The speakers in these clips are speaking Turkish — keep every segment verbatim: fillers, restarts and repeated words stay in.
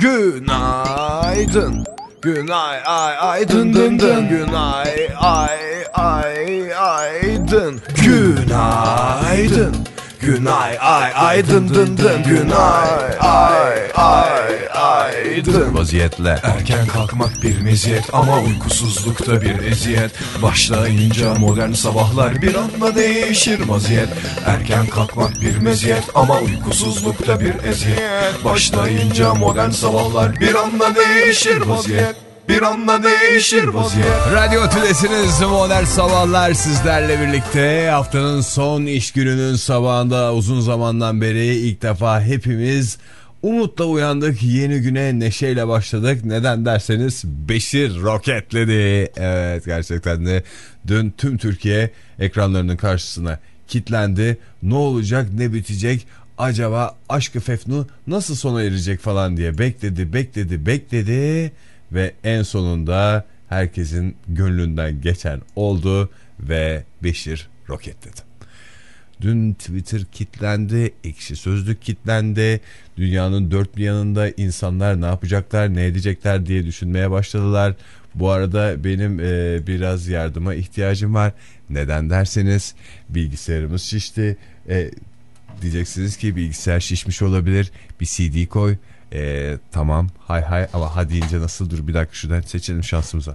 Günaydın. Günay ay ay dın dın dın. Günay ay ay ay dın. Günaydın. Günay ay ay dın dın dın. Günay ay ay ay dın. Vaziyetle erken kalkmak bir meziyet ama uykusuzlukta bir eziyet. Başlayınca modern sabahlar bir anda değişir vaziyet. Erken kalkmak bir meziyet ama uykusuzlukta bir eziyet. Başlayınca modern sabahlar bir anda değişir vaziyet. Bir anda değişir vaziyet. Radyo Tülesi'niz Modern Sabahlar sizlerle birlikte. Haftanın son iş gününün sabahında uzun zamandan beri ilk defa hepimiz umutla uyandık. Yeni güne neşeyle başladık. Neden derseniz Beşir roketledi. Evet, gerçekten de dün tüm Türkiye ekranlarının karşısına kilitlendi. Ne olacak, ne bitecek? Acaba Aşk-ı Fefnu nasıl sona erecek falan diye bekledi, bekledi, bekledi. Ve en sonunda herkesin gönlünden geçen oldu ve Beşir roketledi. Dün Twitter kilitlendi, Ekşi Sözlük kilitlendi. Dünyanın dört bir yanında insanlar ne yapacaklar, ne edecekler diye düşünmeye başladılar. Bu arada benim e, biraz yardıma ihtiyacım var. Neden derseniz bilgisayarımız şişti. E, diyeceksiniz ki bilgisayar şişmiş olabilir. Bir C D koy. Ee, tamam hay hay ama ha deyince nasıl, dur bir dakika şuradan seçelim şansımıza.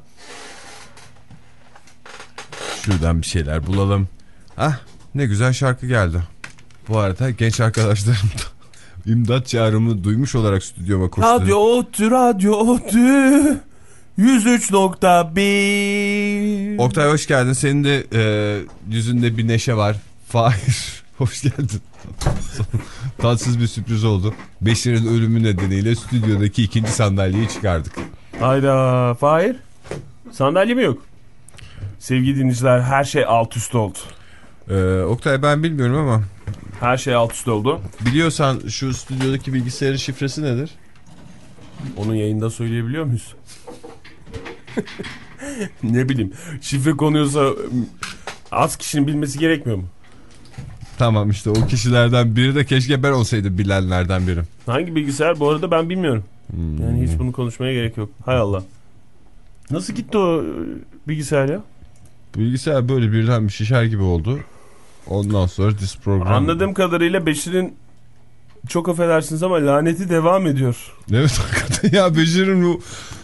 Şuradan bir şeyler bulalım. Ah, ne güzel şarkı geldi. Bu arada genç arkadaşlarım da imdat çağrımı duymuş olarak stüdyoma koştu. Radyo Otü, Radyo Otü yüz üç nokta bir. Oktay hoş geldin. Senin de e, yüzünde bir neşe var. Fahir hoş geldin. Tatsız bir sürpriz oldu. Beşir'in ölümü nedeniyle stüdyodaki ikinci sandalyeyi çıkardık. Hayda Fahir. Sandalye mi yok? Sevgili dinleyiciler, her şey alt üst oldu. Ee, Oktay ben bilmiyorum ama. Her şey alt üst oldu. Biliyorsan şu stüdyodaki bilgisayarın şifresi nedir? Onu yayında söyleyebiliyor muyuz? Ne bileyim. Şifre konuyorsa az kişinin bilmesi gerekmiyor mu? Tamam, işte o kişilerden biri de keşke ben olsaydım, bilenlerden biri. Hangi bilgisayar bu arada ben bilmiyorum. Hmm. Yani hiç bunu konuşmaya gerek yok. Hay Allah. Nasıl gitti o bilgisayar ya? Bilgisayar böyle birden bir şişer gibi oldu. Ondan sonra dis program. Anladığım kadarıyla Beşir'in, çok affedersiniz ama laneti devam ediyor. Evet hakikaten ya, Beşir'in ruhu.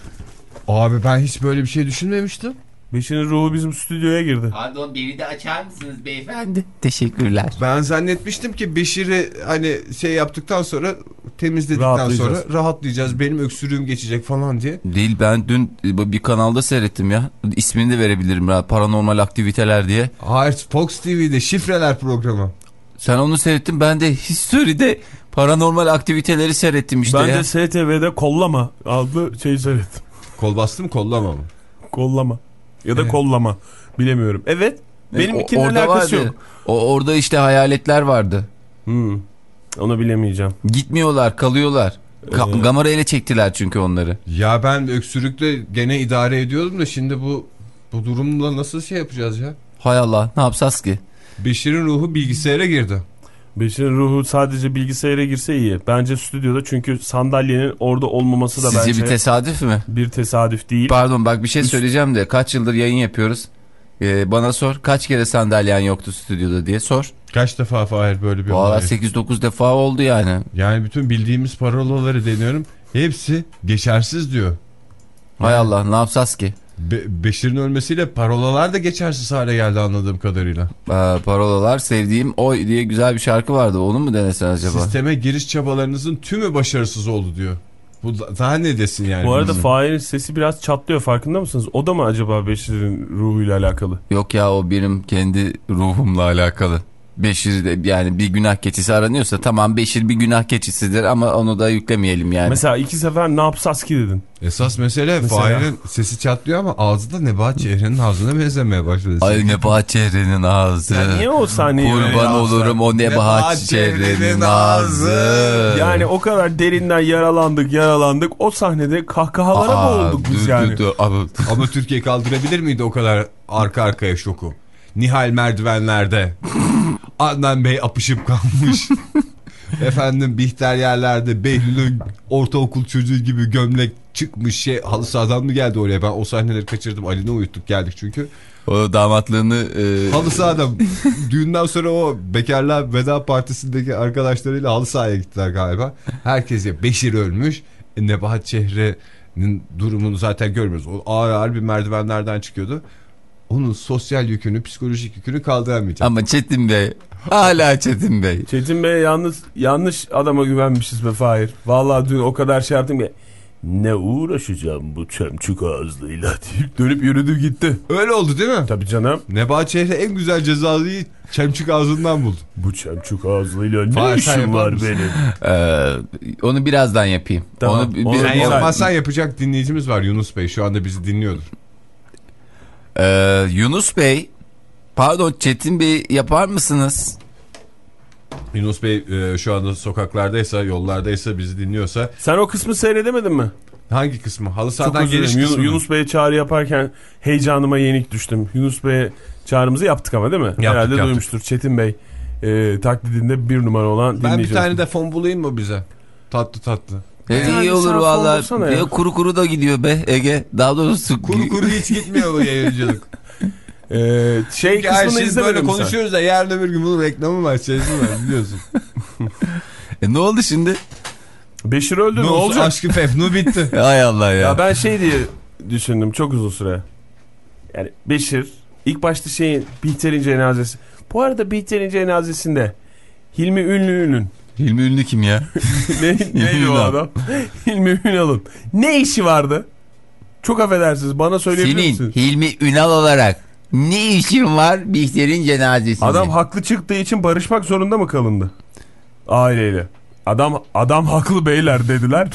Abi ben hiç böyle bir şey düşünmemiştim. Beşir'in ruhu bizim stüdyoya girdi. Pardon, beni de açar mısınız beyefendi? Teşekkürler. Ben zannetmiştim ki Beşir'i hani şey yaptıktan sonra, temizledikten sonra rahatlayacağız. Benim öksürüğüm geçecek falan diye. Değil, ben dün bir kanalda seyrettim ya. İsmini de verebilirim ya. Paranormal aktiviteler diye. Hayır, Fox T V'de şifreler programı. Sen onu seyrettin, ben de History'de paranormal aktiviteleri seyrettim işte ben ya. Ben de S T V'de Kollama adlı şeyi seyrettim. Kol bastı mı, kollama mı? Kollama. Ya da evet. Kollama. Bilemiyorum. Evet. Benim evet, ikinin alakası vardı. yok. O, orada işte hayaletler vardı. Hmm. Onu bilemeyeceğim. Gitmiyorlar, kalıyorlar. Ka- ee... Gamara ele çektiler çünkü onları. Ya ben öksürükle gene idare ediyordum da şimdi bu bu durumla nasıl şey yapacağız ya? Hay Allah, ne yapacağız ki? Beşir'in ruhu bilgisayara girdi. Beşir'in ruhu sadece bilgisayara girse iyi. Bence stüdyoda, çünkü sandalyenin orada olmaması da Sizce bence... bir tesadüf mü? Bir tesadüf değil. Pardon bak, bir şey söyleyeceğim de kaç yıldır yayın yapıyoruz. Ee, bana sor, kaç kere sandalyen yoktu stüdyoda diye sor. Kaç defa Fahir böyle bir olay? Valla sekiz dokuz defa oldu yani. Yani bütün bildiğimiz parolaları deniyorum. Hepsi geçersiz diyor. Hay yani, Allah, ne yapacağız ki? Be Beşir'in ölmesiyle parolalar da geçersiz hale geldi anladığım kadarıyla. Ee, parolalar, sevdiğim oy diye güzel bir şarkı vardı. Onu mu denesen acaba? Sisteme giriş çabalarınızın tümü başarısız oldu diyor. Bu daha ne desin yani? Bu arada Fahir'in sesi biraz çatlıyor, farkında mısınız? O da mı acaba Beşir'in ruhuyla alakalı? Yok ya, o benim kendi ruhumla alakalı. Beşir de yani bir günah keçisi aranıyorsa tamam, Beşir bir günah keçisidir ama onu da yüklemeyelim yani. Mesela iki sefer ne yapsas ki dedin. Esas mesele Fahir'in sesi çatlıyor ama ağzı da Nebahat Çehre'nin ağzına benzemeye başladı. Ay Nebahat Çehre'nin ağzı. Ya niye o sahneyi? Kurban olurum o Nebahat Çehre'nin ağzı. Yani o kadar derinden yaralandık yaralandık. O sahnede kahkahalara mı olduk biz dur, yani? Dur, dur. Ama, ama Türkiye kaldırabilir miydi o kadar arka arkaya şoku? Nihal merdivenlerde. Adnan Bey apışıp kalmış. Efendim Bihter yerlerde Behlül'ün ortaokul çocuğu gibi gömlek çıkmış şey halı sahadan mı geldi oraya? Ben o sahneleri kaçırdım. Ali'ne uyuttuk geldik çünkü. O damatlığını... E... Halı sahada düğünden sonra o bekarlığa veda partisindeki arkadaşlarıyla halı sahaya gittiler galiba. Herkes ya Beşir ölmüş. E, Nebahat Çehre'nin durumunu zaten görmüyoruz. O ağır ağır bir merdivenlerden çıkıyordu. Onun sosyal yükünü, psikolojik yükünü kaldıramayacak. Ama Çetin Bey, hala Çetin Bey. Çetin Bey yalnız yanlış adama güvenmişiz be Fahir. Vallahi dün o kadar şey yaptım ki ne uğraşacağım bu çömçük ağızlığıyla deyip dönüp yürüdü gitti. Öyle oldu değil mi? Tabii canım. Nebahat Çehre en güzel cezalıyı çemçük ağzından buldu. Bu çömçük ağızlığıyla ne Fahir, işim var benim? Ee, onu birazdan yapayım. Tamam, onu, onu bir, Sen güzel. yapmazsan yapacak dinleyicimiz var Yunus Bey. Şu anda bizi dinliyordur. Ee, Yunus Bey, pardon Çetin Bey yapar mısınız? Yunus Bey e, şu anda sokaklardaysa, yollardaysa, bizi dinliyorsa. Sen o kısmı seyredemedin mi? Hangi kısmı? Halı Çok sahadan özür geliş dilerim. kısmı. Yunus Bey'e çağrı yaparken heyecanıma yenik düştüm. Yunus Bey'e çağrımızı yaptık ama değil mi? Yaptık, Herhalde yaptık. duymuştur. Çetin Bey e, taklidinde bir numara olan Ben bir dinleyicimiz. tane de fon bulayım mı bize? Tatlı tatlı. E, Yani iyi olur sen valla. bulsana ya. Ya kuru kuru da gidiyor be Ege. Daha doğrusu Kuru kuru hiç gitmiyor bu yayıncılık. Ee, şey Çünkü her kısmını şey izlemedin böyle mi sen? konuşuyoruz da yarın öbür gün bunun reklamı var, şeysi var biliyorsun. E, ne oldu şimdi? Beşir öldü ne, Ne oldu? olacak? Aşkı Fefnu bitti. Hay Allah ya. Ya ben şey diye düşündüm çok uzun süre. Yani Beşir ilk başta şeyin Bihter'in cenazesi. Bu arada Bihter'in cenazesinde Hilmi Ünlü'nün Hilmi Ünlü kim ya? ne, neydi o adam? Hilmi Ünal'ın ne işi vardı? Çok affedersiniz bana söyleyebilir Senin misiniz? Hilmi Ünal olarak ne işin var Bihter'in cenazesinde? Adam haklı çıktığı için barışmak zorunda mı kalındı? Aileyle. Adam adam haklı beyler dediler.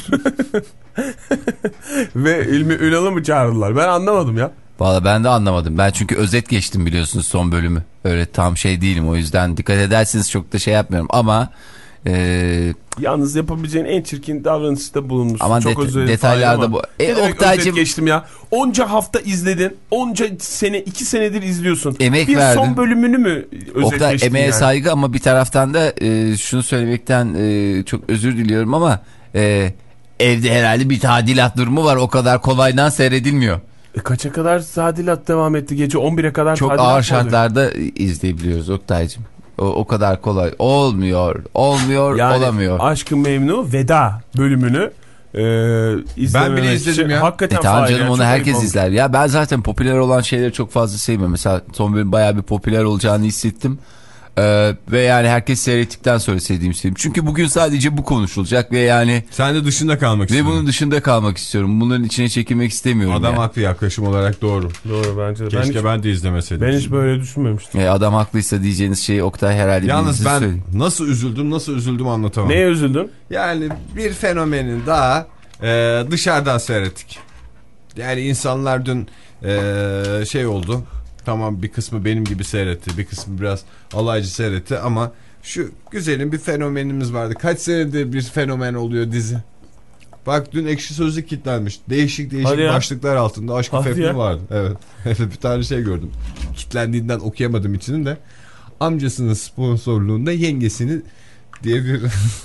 Ve İlmi Ünal'ı mı çağırdılar? Ben anlamadım ya. Valla ben de anlamadım. Ben çünkü özet geçtim biliyorsunuz son bölümü. Öyle tam şey değilim, o yüzden dikkat edersiniz çok da şey yapmıyorum ama... E, Yalnız yapabileceğin en çirkin davranışta bulunmuşsun. Ama çok det- özür dilerim. detaylarda Ama bu. E, ne demek Oktaycığım- özet geçtim ya. Onca hafta izledin. Onca sene, iki senedir izliyorsun. Emek bir verdin. son bölümünü mü özet Oktay, geçtin emeğe yani? saygı ama bir taraftan da e, şunu söylemekten e, çok özür diliyorum ama e, evde herhalde bir tadilat durumu var, o kadar kolaydan seyredilmiyor. E kaça kadar tadilat devam etti? Gece on bire kadar Çok tadilat ağır mı oluyor? şartlarda izleyebiliyoruz Oktay'cığım. O, o kadar kolay olmuyor, olmuyor, Yani olamıyor. Aşk-ı Memnu Veda bölümünü e, izlememek Ben bile izledim için ya. Hakikaten E tamam faal canım, yani, onu çok herkes ayıp olmuş. izler. Ya ben zaten popüler olan şeyleri çok fazla sevmiyorum. Mesela son bölüm bayağı bir popüler olacağını hissettim. Ee, ve yani herkes seyrettikten sonra sevdiğim şeyim. Çünkü bugün sadece bu konuşulacak ve yani... Sen de dışında kalmak Ve istiyorsun. bunun dışında kalmak istiyorum. Bunların içine çekilmek istemiyorum. Adam ya. haklı, yaklaşım olarak doğru. Doğru bence de. Keşke ben, hiç, ben de izlemeseydim. ben hiç böyle düşünmemiştim. E, adam haklıysa diyeceğiniz şeyi Oktay herhalde... Yalnız ben söyleyin. nasıl üzüldüm nasıl üzüldüm anlatamam. Neye üzüldün? Yani bir fenomenin daha e, dışarıdan seyrettik. Yani insanlar dün e, şey oldu. Tamam, bir kısmı benim gibi seyretti. Bir kısmı biraz alaycı seyretti ama şu güzelim bir fenomenimiz vardı. Kaç senedir bir fenomen oluyor dizi. Bak dün Ekşi Sözlük kilitlenmiş. Değişik değişik Hadi ya. başlıklar altında Aşk-ı Hadi Fefnu ya. vardı. Evet. Bir tane şey gördüm. Kilitlendiğinden okuyamadım içini de. Amcasının sponsorluğunda yengesini diye bir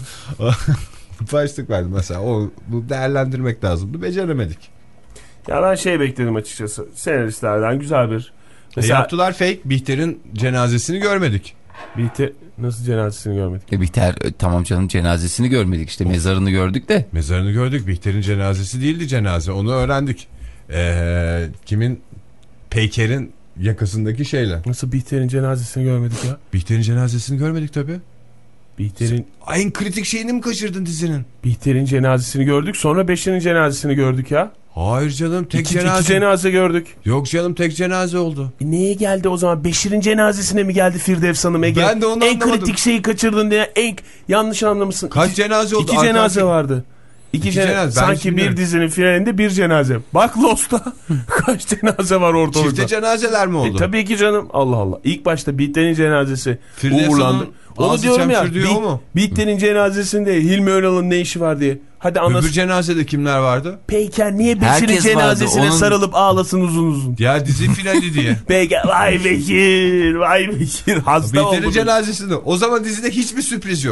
başlık verdi mesela. O, bu değerlendirmek lazımdı. Beceremedik. Ya ben şey bekledim açıkçası. Senaristlerden güzel bir... E Mesela yaptılar fake. Bihter'in cenazesini görmedik. Bihter nasıl cenazesini görmedik? E, Bihter e, tamam canım, cenazesini görmedik işte, mezarını gördük de. Mezarını gördük. Bihter'in cenazesi değildi cenaze. Onu öğrendik. Ee, kimin? Peyker'in yakasındaki şeyle. Nasıl Bihter'in cenazesini görmedik ya? Bihter'in cenazesini görmedik tabii. Bihter'in En kritik şeyini mi kaçırdın dizinin? Bihter'in cenazesini gördük. Sonra Beşir'in cenazesini gördük ya. Hayır canım, tek İki, cenaze. iki cenaze gördük. Yok canım, tek cenaze oldu. E neye geldi o zaman? Beşir'in cenazesine mi geldi Firdevs Hanım Ege? Ben de onu En anlamadım. kritik şeyi kaçırdın diye en yanlış anlamışsın. Kaç İki- cenaze oldu? İki Arka cenaze arkaya- vardı. İki, İki cenaze. cenaze. Ben Sanki şimdi- bir dizinin finalinde bir cenaze. Bak Lost'ta kaç cenaze var ortalıkta. Çifte cenazeler mi oldu? E, tabii ki canım. Allah Allah. İlk başta Bihter'in cenazesi Firdevs uğurlandı. Hanım'ın Onu ağzı diyorum ya. çemçürdüğü o mu? Bihter'in cenazesinde Hilmi Önal'ın ne işi var diye. Hadi anlasın. Öbür cenazede kimler vardı? Peyker niye Beşir'in Herkes cenazesine vardı, onun- sarılıp ağlasın uzun uzun? Ya dizi finali diye. Peyker vay Bekir vay Bekir hasta Bihter'in oldu. cenazesinde. O zaman dizide hiçbir sürpriz yok.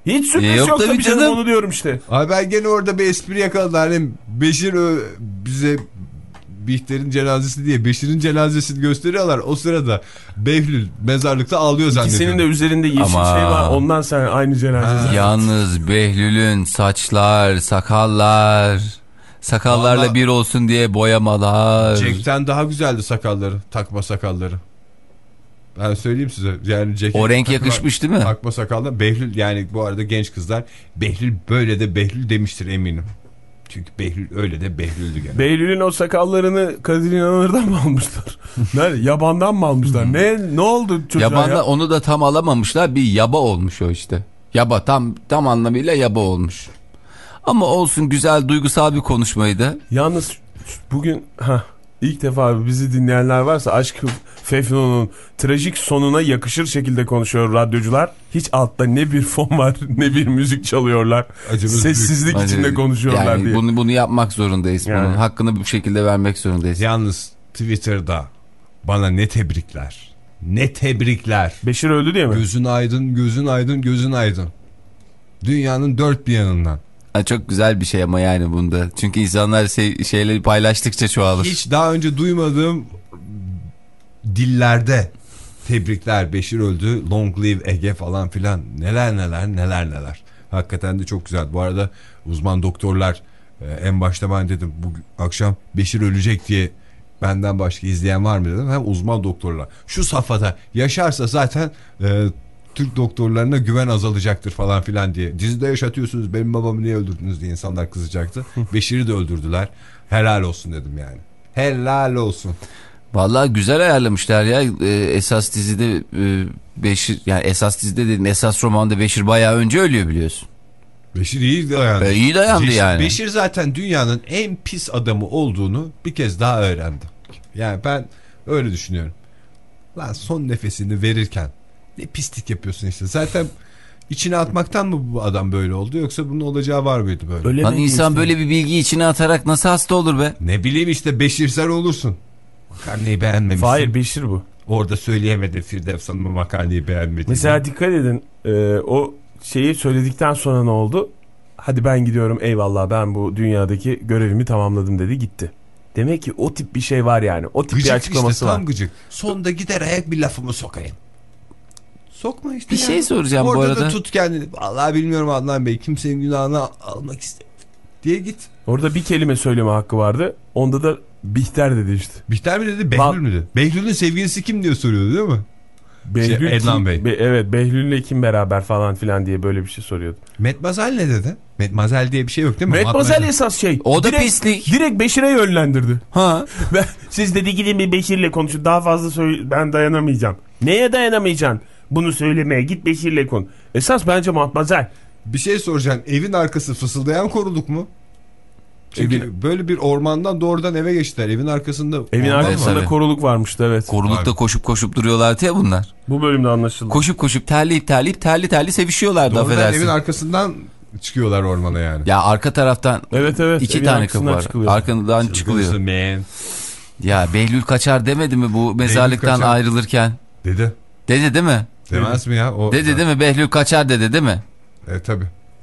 Hiç sürpriz E, yok yok tabii tabii canım, canım. onu diyorum işte. Abi ben gene orada bir espri yakaladım. Hani Beşir ö, bize Bihter'in cenazesi diye Beşir'in cenazesini gösteriyorlar. O sırada Behlül mezarlıkta ağlıyor zannediyorum. İkisinin de üzerinde yeşil Ama- şey var. Ondan sen aynı cenaze. Yalnız Behlül'ün saçlar, sakallar, sakallarla Vallahi- bir olsun diye boyamalar. Jack'ten daha güzeldi sakalları. Takma sakalları. Ben söyleyeyim size. Yani Jack'e O renk takma- yakışmış değil mi? Takma sakallar. Behlül, yani bu arada genç kızlar Behlül böyle de Behlül demiştir eminim. Çünkü Behlül öyle de Behlül'dü gene. Behlül'ün o sakallarını Kadir İnanır'dan mı almışlar? Nerede? Yabandan mı almışlar? ne ne oldu çocuğa Yabanda ya? onu da tam alamamışlar. Bir yaba olmuş o işte. Yaba, tam tam anlamıyla yaba olmuş. Ama olsun, güzel duygusal bir konuşmaydı. Yalnız bugün ha ilk defa bizi dinleyenler varsa Aşk-ı Fefnun'un trajik sonuna yakışır şekilde konuşuyor radyocular. Hiç altta ne bir fon var ne bir müzik çalıyorlar. Acımız Sessizlik Bence- içinde konuşuyorlar yani diye. Bunu, bunu yapmak zorundayız. Yani. Bunun hakkını bu şekilde vermek zorundayız. Yalnız Twitter'da bana ne tebrikler. Ne tebrikler. Beşir öldü diye mi? Gözün aydın, gözün aydın, gözün aydın. Dünyanın dört bir yanından. Ha, çok güzel bir şey ama yani bunda. Çünkü insanlar şey, şeyleri paylaştıkça çoğalır. Hiç daha önce duymadığım dillerde tebrikler. Beşir öldü, long live Ege falan filan. Neler neler neler neler. Hakikaten de çok güzel. Bu arada uzman doktorlar, en başta ben dedim bu akşam Beşir ölecek diye benden başka izleyen var mı dedim. Hem uzman doktorlar. Şu safhada yaşarsa zaten e, Türk doktorlarına güven azalacaktır falan filan diye. Dizide yaşatıyorsunuz, benim babamı niye öldürdünüz diye insanlar kızacaktı. Beşir'i de öldürdüler. Helal olsun dedim yani. Helal olsun. Vallahi güzel ayarlamışlar ya. Ee, esas dizide e, Beşir, yani esas dizide dedim, esas romanda Beşir bayağı önce ölüyor biliyorsun. Beşir iyi dayandı. Ee, iyi dayandı Beşir, yani. Beşir zaten dünyanın en pis adamı olduğunu bir kez daha öğrendi. Yani ben öyle düşünüyorum. Lan son nefesini verirken ne pislik yapıyorsun işte. Zaten içine atmaktan mı bu adam böyle oldu, yoksa bunun olacağı var mıydı böyle? Öyle Lan mi insan işte? böyle bir bilgiyi içine atarak nasıl hasta olur be? Ne bileyim işte, Beşirsel olursun. Makarnayı beğenmemişsin. Hayır, Beşir bu. Orada söyleyemedi Firdevs Hanım'a makarnayı beğenmedi. Mesela dikkat edin, e, o şeyi söyledikten sonra ne oldu? Hadi ben gidiyorum, eyvallah, ben bu dünyadaki görevimi tamamladım dedi, gitti. Demek ki o tip bir şey var yani. O tip gıcık bir açıklaması işte, var. tam gıcık. Sonda gider ayak bir lafımı sokayım. Sokma işte. Bir ya. şey soracağım Orada bu arada. da tut kendini. Vallahi bilmiyorum Adnan Bey, kimsenin günahını almak istemiyorum diye git. Orada bir kelime söyleme hakkı vardı. Onda da Bihter dedi işte. Bihter mi dedi, Behlül Bak- mü dedi? Behlül'ün sevgilisi kim diye soruyordu değil mi? Behlül Şey, Adnan kim- Bey. Be- evet, Behlül'le kim beraber falan filan diye böyle bir şey soruyordu. Metmazel ne dedi? Metmazel diye bir şey yok değil mi? Metmazel esas şey. O da direkt, pislik. Direkt Beşir'e yönlendirdi. Ha. Ben, siz dedi gidin bir Beşir'le konuşun. Daha fazla söyle, ben dayanamayacağım. Neye dayanamayacaksın? Bunu söylemeye git Beşir'le konu. Esas bence Matmazel. Bir şey soracağım. Evin arkası fısıldayan koruluk mu? Çünkü Evin- böyle bir ormandan doğrudan eve geçtiler. Evin arkasında Evin orman var. arkasında tabii. koruluk varmıştı, evet. Korulukta koşup koşup duruyorlardı ya bunlar. Bu bölümde anlaşıldı. Koşup koşup terleyip terleyip terli terli sevişiyorlardı, Doğrudan affedersin. evin arkasından çıkıyorlar ormana yani. Ya arka taraftan Evet evet. iki evin tane kapı arkasından var. çıkılıyor. Arkadan çıkılıyor. Man. Ya Behlül kaçar demedi mi bu mezarlıktan kaçar. ayrılırken? Dedi. Dedi değil mi? Demez mi ya? O, Dedi değil mi? Behlül kaçar dedi değil mi? Evet tabii.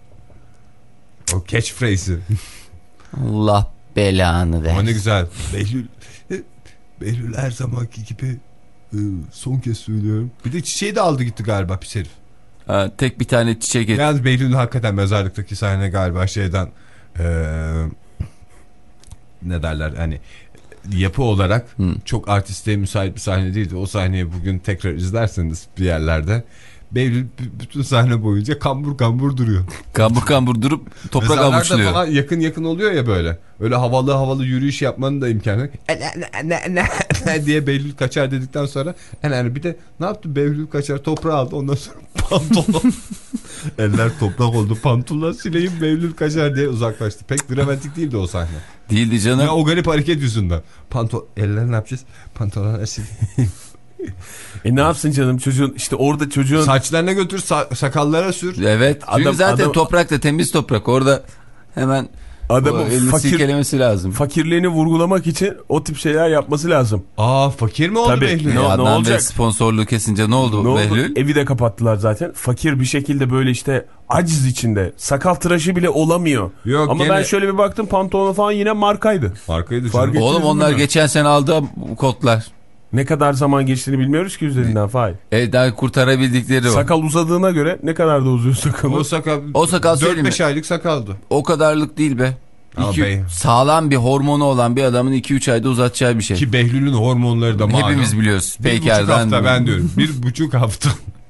O catchphrase'i. Allah belanı Ama ver. ne güzel. Behlül, Behlül her zamanki gibi e, son kez söylüyorum. Bir de çiçeği de aldı gitti galiba pis herif. Ha, tek bir tane çiçek et. Yalnız Behlül'ün hakikaten mezarlıktaki sahne galiba şeyden e, ne derler hani yapı olarak Hı. çok artistliğe müsait bir sahne değildi. O sahneyi bugün tekrar izlerseniz bir yerlerde Behlül b- bütün sahne boyunca kambur kambur duruyor. Kambur kambur durup toprak Mezarlarda avuçluyor. falan yakın yakın oluyor ya böyle. Öyle havalı havalı yürüyüş yapmanın da imkanı yok. diye Behlül kaçar dedikten sonra yani bir de ne yaptı Behlül kaçar toprağı aldı, ondan sonra pantolon eller toprak oldu, pantolon sileyim Behlül kaçar diye uzaklaştı. Pek dramatik değildi o sahne. Değildi canım. Ya o garip hareket yüzünden. Pantolon eller ne yapacağız? Pantolon sil. E ne yapsın canım çocuğun, işte orada çocuğun Saçlarına götür, sa- sakallara sür. Evet. Çünkü Adam- zaten adam- toprak da temiz toprak. Orada hemen Adamın elini fakir, silkelemesi lazım. fakirliğini vurgulamak için o tip şeyler yapması lazım. Aa fakir mi oldu Tabii. Behlül? Ne- Ne, Adnan olacak? Bey sponsorluğu kesince ne oldu Ne oldu? Behlül? Evi de kapattılar zaten. Fakir bir şekilde böyle işte aciz içinde. Sakal tıraşı bile olamıyor. Yok, Ama gene- ben şöyle bir baktım, pantolonu falan yine markaydı. Markaydı Fark canım. et- Oğlum ettiniz onlar mi? geçen sene aldığı kotlar. Ne kadar zaman geçtiğini bilmiyoruz ki üzerinden Fahir. Evden kurtarabildikleri o. Sakal uzadığına göre ne kadar da uzuyor sakalı. O sakal, O sakal söyleyeyim dört beş mi? aylık sakaldı. O kadarlık değil be. Ama İki, bey- sağlam bir hormonu olan bir adamın iki üç ayda uzatacağı bir şey. Ki Behlül'ün hormonları da malum. Hepimiz biliyoruz. Bir buçuk Peyker'den. hafta ben diyorum. Bir buçuk hafta.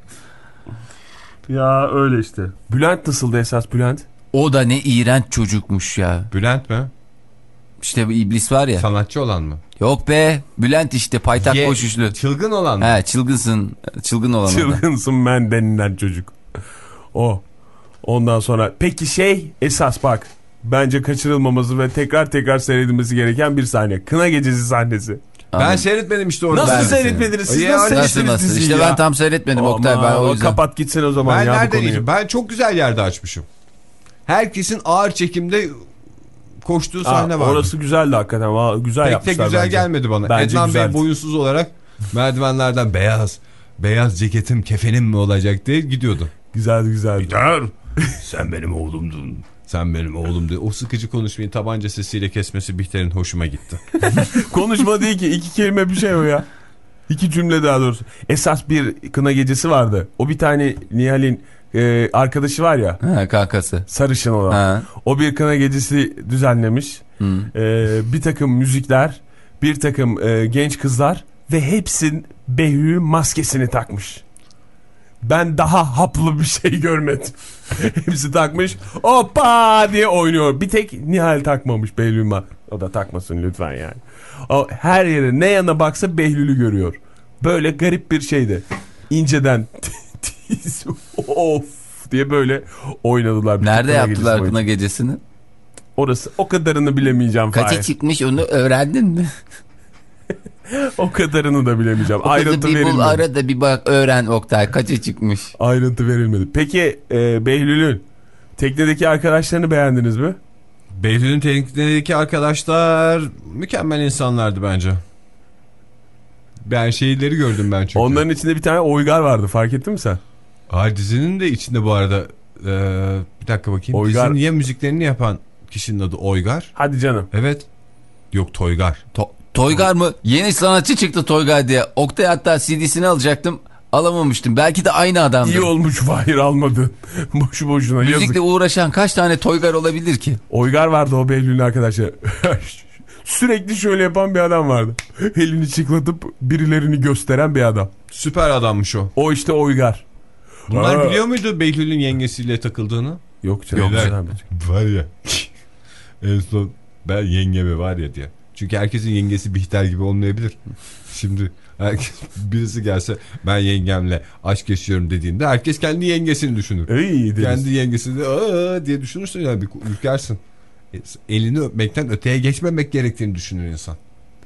Ya öyle işte. Bülent nasıldı esas Bülent? O da ne iğrenç çocukmuş ya. Bülent mi? İşte bu iblis var ya. Sanatçı olan mı? Yok be. Bülent işte paytak Ye- koşuşlu. Çılgın olan mı? He çılgınsın. Çılgın olan o da. Çılgınsın ben denilen çocuk. O. Ondan sonra peki şey esas bak. Bence kaçırılmaması ve tekrar tekrar seyredilmesi gereken bir sahne. Kına gecesi sahnesi. Ben Anladım. seyretmedim işte orada. Nasıl Ben seyretmediniz? Siz Ya, nasıl nasıl, Nasıl seyrettiniz nasıl? diziyi İşte ya? ben tam seyretmedim Oktay, ben Aman, o yüzden. kapat gitsin o zaman Ben ya bu nereden konuyu. diyeceğim? Ben çok güzel yerde açmışım. Herkesin ağır çekimde koştuğu Aa, sahne var. orası güzeldi hakikaten. Aa, güzel Pek de yapmışlar güzel bence. gelmedi bana. Bence Ednan Bey güzeldi. boyunsuz olarak merdivenlerden beyaz, beyaz ceketim kefenim mi olacak diye gidiyordu. Güzeldi güzeldi. Biter, sen benim oğlumdun. Sen benim oğlumdu. O sıkıcı konuşmayı tabanca sesiyle kesmesi Bihter'in hoşuma gitti. Konuşma değil ki, iki kelime bir şey o ya. İki cümle daha doğrusu. Esas bir kına gecesi vardı. O bir tane Nihal'in e, arkadaşı var ya. Ha, kankası. Sarışın olan. Ha. O bir kına gecesi düzenlemiş. E, bir takım müzikler, bir takım e, genç kızlar ve hepsinin Behlül'ün maskesini takmış. Ben daha haplı bir şey görmedim. Hepsi takmış. Hoppa diye oynuyor. Bir tek Nihal takmamış Behlül. O da takmasın lütfen yani. O her yere ne yana baksa Behlül'ü görüyor. Böyle garip bir şeydi. İnceden of diye böyle oynadılar. Nerede Kına yaptılar gecesi kına gecesini? Orası o kadarını bilemeyeceğim. Kaça Fahir. çıkmış onu öğrendin mi? O kadarını da bilemeyeceğim. O kızı Ayrıntı bir bul, verilmedi. arada bir bak öğren Oktay kaça çıkmış. Ayrıntı verilmedi. Peki e, Behlül'ün teknedeki arkadaşlarını beğendiniz mi? Behlül'ün tekniklerindeki arkadaşlar mükemmel insanlardı bence. Ben şeyleri gördüm ben çünkü. Onların içinde bir tane Oygar vardı, fark ettin mi sen? Hayır, dizinin de içinde bu arada ee, bir dakika bakayım. Oygar- Dizinin niye müziklerini yapan kişinin adı Oygar? Hadi canım. Evet. Yok, Toygar. To- Toygar mı? Yeni sanatçı çıktı Toygar diye. Oktay hatta C D'sini alacaktım. Alamamıştım. Belki de aynı adamdı. İyi olmuş Fahir almadın. Boşu boşuna yazık. Müzikle uğraşan kaç tane Toygar olabilir ki? Oygar vardı o Behlül'ün arkadaşı. Sürekli şöyle yapan bir adam vardı. Elini çıklatıp birilerini gösteren bir adam. Süper adammış o. O işte Oygar. Bunlar Aa. biliyor muydu Behlül'ün yengesiyle takıldığını? Yok canım. Beyler, Yok. var ya en son ben yengemi var ya diye. Çünkü herkesin yengesi Bihter gibi olmayabilir. Şimdi herkes, birisi gelse ben yengemle aşk yaşıyorum dediğinde herkes kendi yengesini düşünür. İyi deriz. Kendi yengesini de aa diye düşünürsün yani bir ürkersin. Elini öpmekten öteye geçmemek gerektiğini düşünür insan.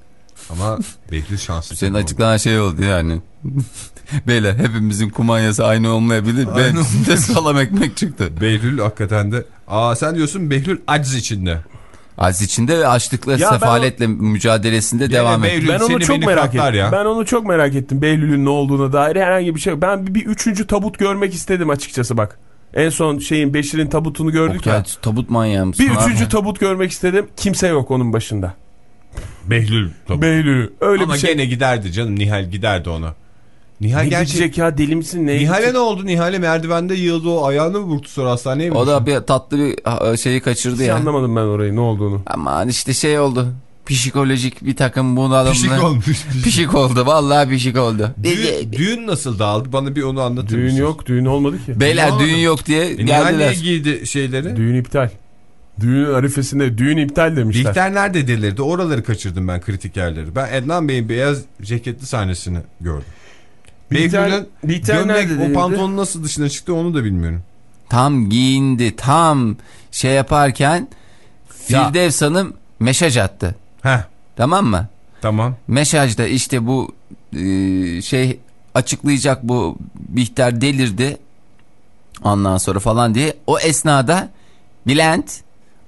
Ama Behlül şanslı. Senin açıklanan şey oldu yani. Beyler hepimizin kumanyası aynı olmayabilir. Ben de salam ekmek çıktı. Behlül hakikaten de. Aa sen diyorsun Behlül aciz içinde. Aziz içinde ve açlıkla Ya ben sefaletle mücadelesinde Gene devam Behlül- ediyor. Ben onu Seni çok beni merak katlar ettim. ya. Ben onu çok merak ettim. Behlül'ün ne olduğuna dair herhangi bir şey. Ben bir, bir üçüncü tabut görmek istedim açıkçası bak. En son şeyin Beşir'in tabutunu gördük Oktay, ya. tabut manyağı mısın? Bir abi? üçüncü tabut görmek istedim. Kimse yok onun başında. Behlül tabii. Behlül. Öyle Ama bir şey. gene giderdi canım, Nihal giderdi ona. Nihal Ne gerçek. gidecek ya, deli misin? Ne Nihal'e gidecek? ne oldu? Nihal'e merdivende yığıldı, o ayağını mı burktu, sonra hastaneye mi? O da düştü? bir tatlı bir ha, şeyi kaçırdı Hiç ya. anlamadım ben orayı ne olduğunu. Aman işte şey oldu. Psikolojik bir takım bunalımlar. Pişik olmuş. Pişik oldu. Vallahi pişik oldu. Düğün, düğün nasıl dağıldı? Bana bir onu anlatır Düğün mısın? yok, düğün olmadı ki. Beyler Düğün düğün olmadı. yok diye E, Nihal niye geldiler. giydi şeyleri? Düğün iptal. Düğünün arifesinde düğün iptal demişler. Bihter nerede delirdi? Oraları kaçırdım ben, kritik yerleri. Ben Ednan Bey'in beyaz ceketli sahnesini gördüm. Bihter- Behlül'ün Bihter gömlek, nerede o delirdi? pantolon nasıl dışına çıktı onu da bilmiyorum. Tam giyindi. Tam şey yaparken Ya. Firdevs Hanım mesaj attı. Heh, Tamam mı? tamam. Mesajda işte bu e, şey açıklayacak, bu Bihter delirdi ondan sonra falan diye. O esnada Bülent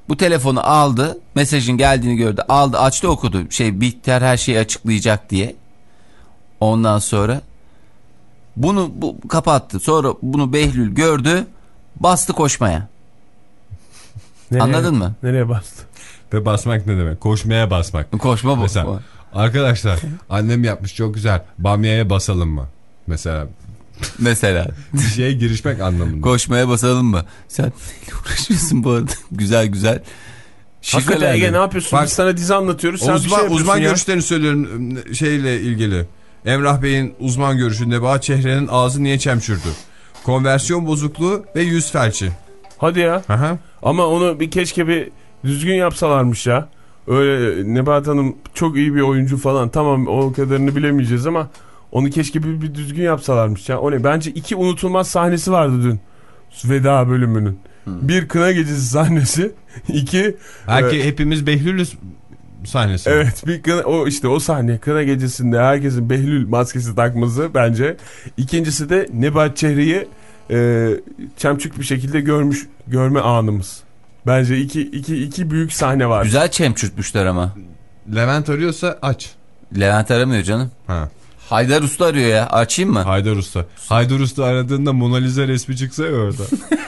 Bu telefonu aldı, mesajın geldiğini gördü, aldı, açtı, okudu. Şey, Bihter her şeyi açıklayacak diye. Ondan sonra bunu bu, kapattı. Sonra bunu Behlül gördü, bastı koşmaya. Nereye, Anladın mı? Nereye bastı? Ve basmak ne demek? Koşmaya basmak. Koşma bu. Mesela, arkadaşlar annem yapmış çok güzel. Bamya'ya basalım mı? Mesela. Mesela. Bir şeye girişmek anlamında. Koşmaya basalım mı? Sen neyle uğraşıyorsun bu arada? Güzel güzel. Hakikaten Ege ne yapıyorsun? Bak, biz sana dizi anlatıyoruz. Sen uzman, bir şey yapıyorsun uzman ya. görüşlerini söylüyorum şeyle ilgili. Emrah Bey'in uzman görüşü Nebahat Çehre'nin ağzı niye çemçürdü? Konversiyon bozukluğu ve yüz felci. Hadi ya. Aha. Ama onu bir keşke bir düzgün yapsalarmış ya. Öyle Nebahat Hanım çok iyi bir oyuncu falan. Tamam o kadarını bilemeyeceğiz ama onu keşke bir, bir düzgün yapsalarmış ya. O ne? Bence iki unutulmaz sahnesi vardı dün. Veda bölümünün. Hmm. Bir kına gecesi sahnesi. İki. Belki e, hepimiz Behlül'üz sahnesi. Evet bir kına, o işte o sahne kına gecesinde herkesin Behlül maskesi takması bence. İkincisi de Nebahat Çehre'yi e, çemçük bir şekilde görmüş görme anımız. Bence iki, iki, iki büyük sahne var. Güzel çemçürtmüşler ama. Levent arıyorsa aç. Levent aramıyor canım. Ha. Haydar Usta arıyor ya. Açayım mı? Haydar Usta. Haydar Usta aradığında Mona Lisa resmi çıksa ya orada.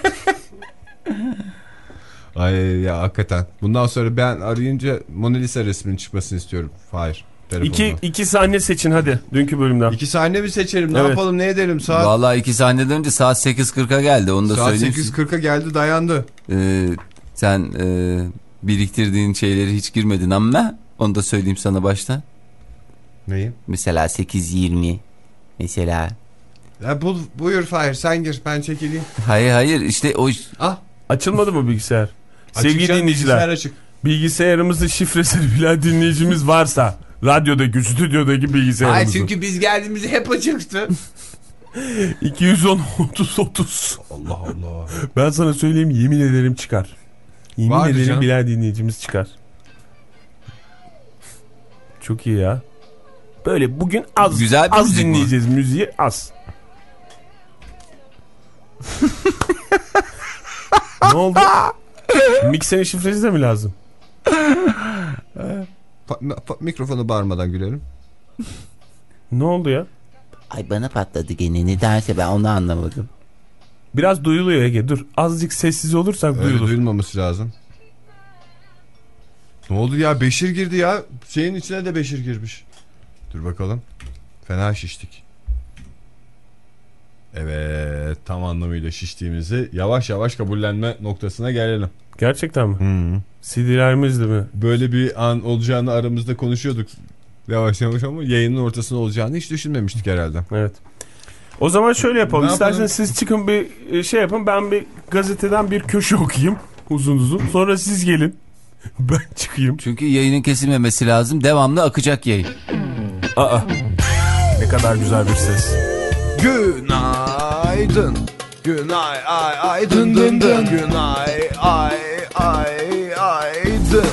Ay ya hakikaten. Bundan sonra ben arayınca Mona Lisa resminin çıkmasını istiyorum. Hayır. İki, iki sahne seçin hadi dünkü bölümden. İki sahne mi seçelim? Ne evet. yapalım? Ne edelim? Saat... Vallahi iki sahneden önce saat sekiz kırka geldi. Onu da saat söyleyeyim. sekiz kırka geldi dayandı. Ee, sen e, biriktirdiğin şeyleri hiç girmedin ama onu da söyleyeyim sana başta. Neyi? Mesela sekiz yirmi. Mesela. Ya bu, buyur Fahir sen gir ben çekileyim. Hayır hayır işte o. Ah. Açılmadı mı bilgisayar? Açık Sevgili canım, dinleyiciler. bilgisayar açık. Bilgisayarımızı şifresini bilen dinleyicimiz varsa radyodaki, stüdyodaki bilgisayarımızı. Hayır çünkü biz geldiğimizde hep açıktı. iki yüz on otuz otuz. Allah Allah. Ben sana söyleyeyim yemin ederim çıkar. Yemin Vardı ederim canım. bilen dinleyicimiz çıkar. Çok iyi ya. Böyle bugün az Güzel bir az müzik dinleyeceğiz bu. Müziği az. Ne oldu? Mikserin şifresi de mi lazım? Mikrofonu bağırmadan gülerim. Ne oldu ya? Ay bana patladı gene nedense ben onu anlamadım. Biraz duyuluyor Ege dur. Azıcık sessiz olursak Öyle duyulur. duyulmaması lazım. Ne oldu ya? Beşir girdi ya. Şeyin içine de Beşir girmiş. Dur bakalım. Fena şiştik. Evet, tam anlamıyla şiştiğimizi yavaş yavaş kabullenme noktasına gelelim. Gerçekten mi? Hı. C D'lerimizdi mi? Böyle bir an olacağını aramızda konuşuyorduk. Yavaş yavaş ama yayının ortasında olacağını hiç düşünmemiştik herhalde. Evet. O zaman şöyle yapalım. Ne İsterseniz yapalım? siz çıkın bir şey yapın. Ben bir gazeteden bir köşe okuyayım. Uzun uzun. Sonra siz gelin. Ben çıkayım. Çünkü yayının kesilmemesi lazım. Devamlı akacak yayın. Aa. Ne kadar güzel bir ses. Günaydın. Günay ay ay dın dın dın. Günay ay ay ay dın.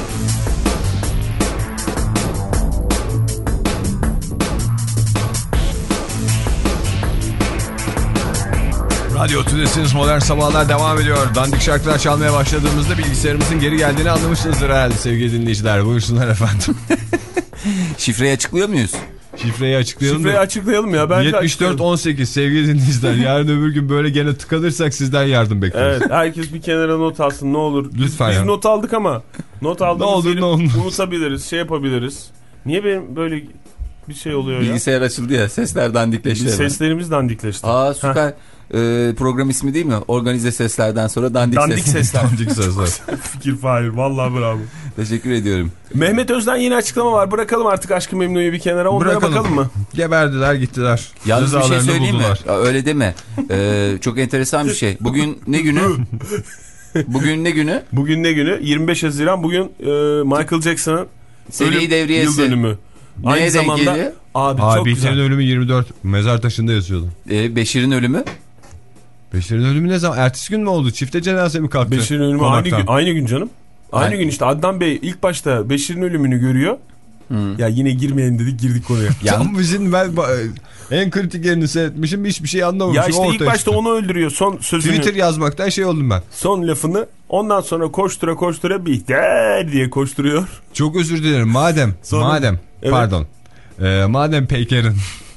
Radyo Tülesi'niz Modern Sabahlar devam ediyor. Dandik şarkılar çalmaya başladığımızda bilgisayarımızın geri geldiğini anlamışsınızdır herhalde sevgili dinleyiciler. Buyursunlar efendim. Şifreyi açıklıyor muyuz? Şifreyi açıklayalım. Şifreyi da. açıklayalım ya. Bence yetmiş dört on sekiz sevgili dinleyiciler. Yarın öbür gün böyle gene tıkanırsak sizden yardım bekliyoruz. Evet, herkes bir kenara not alsın ne olur. Lütfen Biz ya. not aldık ama not aldığımız Ne olur, yeri ne olmaz. unutabiliriz, şey yapabiliriz. Niye benim böyle bir şey oluyor ya? Bilgisayar açıldı ya, sesler dandikleşti. Biz seslerimiz dandikleşti. Aa süper. Ee, program ismi değil mi? Organize seslerden sonra dandik, Dandik ses. sesler. Dandik sesler. Fikir Fahir, vallahi bravo. Teşekkür ediyorum. Mehmet Özden yeni açıklama var. Bırakalım artık Aşk-ı Memnu'yu bir kenara. Onlara Bırakalım. bakalım mı? Geberdiler gittiler. Yalnız bir şey Cezalarını söyleyeyim mi? buldular. Ya, öyle deme. Ee, çok enteresan bir şey. Bugün ne günü? Bugün ne günü? Bugün ne günü? yirmi beş Haziran. Bugün e, Michael Jackson'ın Seri ölüm devriyesi. yıl dönümü. Neye Aynı denk zamanda geliyor? abi, Abi çok Bihter'in güzel. ölümü yirmi dört. Mezar taşında yazıyordu. Ee, Beşir'in ölümü. Beşir'in ölümü ne zaman? Ertesi gün mü oldu? Çifte cenaze mi kalktı? Beşir'in ölümü aynı gün, aynı gün canım. Aynı Ay. gün işte Adnan Bey ilk başta Beşir'in ölümünü görüyor. Ya yine girmeyelim dedik, girdik konuya. Tam bizim ben en kritik yerini seyretmişim, hiçbir şey anlamamışım. Ya işte ortaya ilk başta çıktı. onu öldürüyor, son sözünü. Twitter yazmaktan şey oldum ben. Son lafını, ondan sonra koştura koştura Bihter diye koşturuyor. Çok özür dilerim madem Sonra, madem evet. pardon ee, madem Peyker'in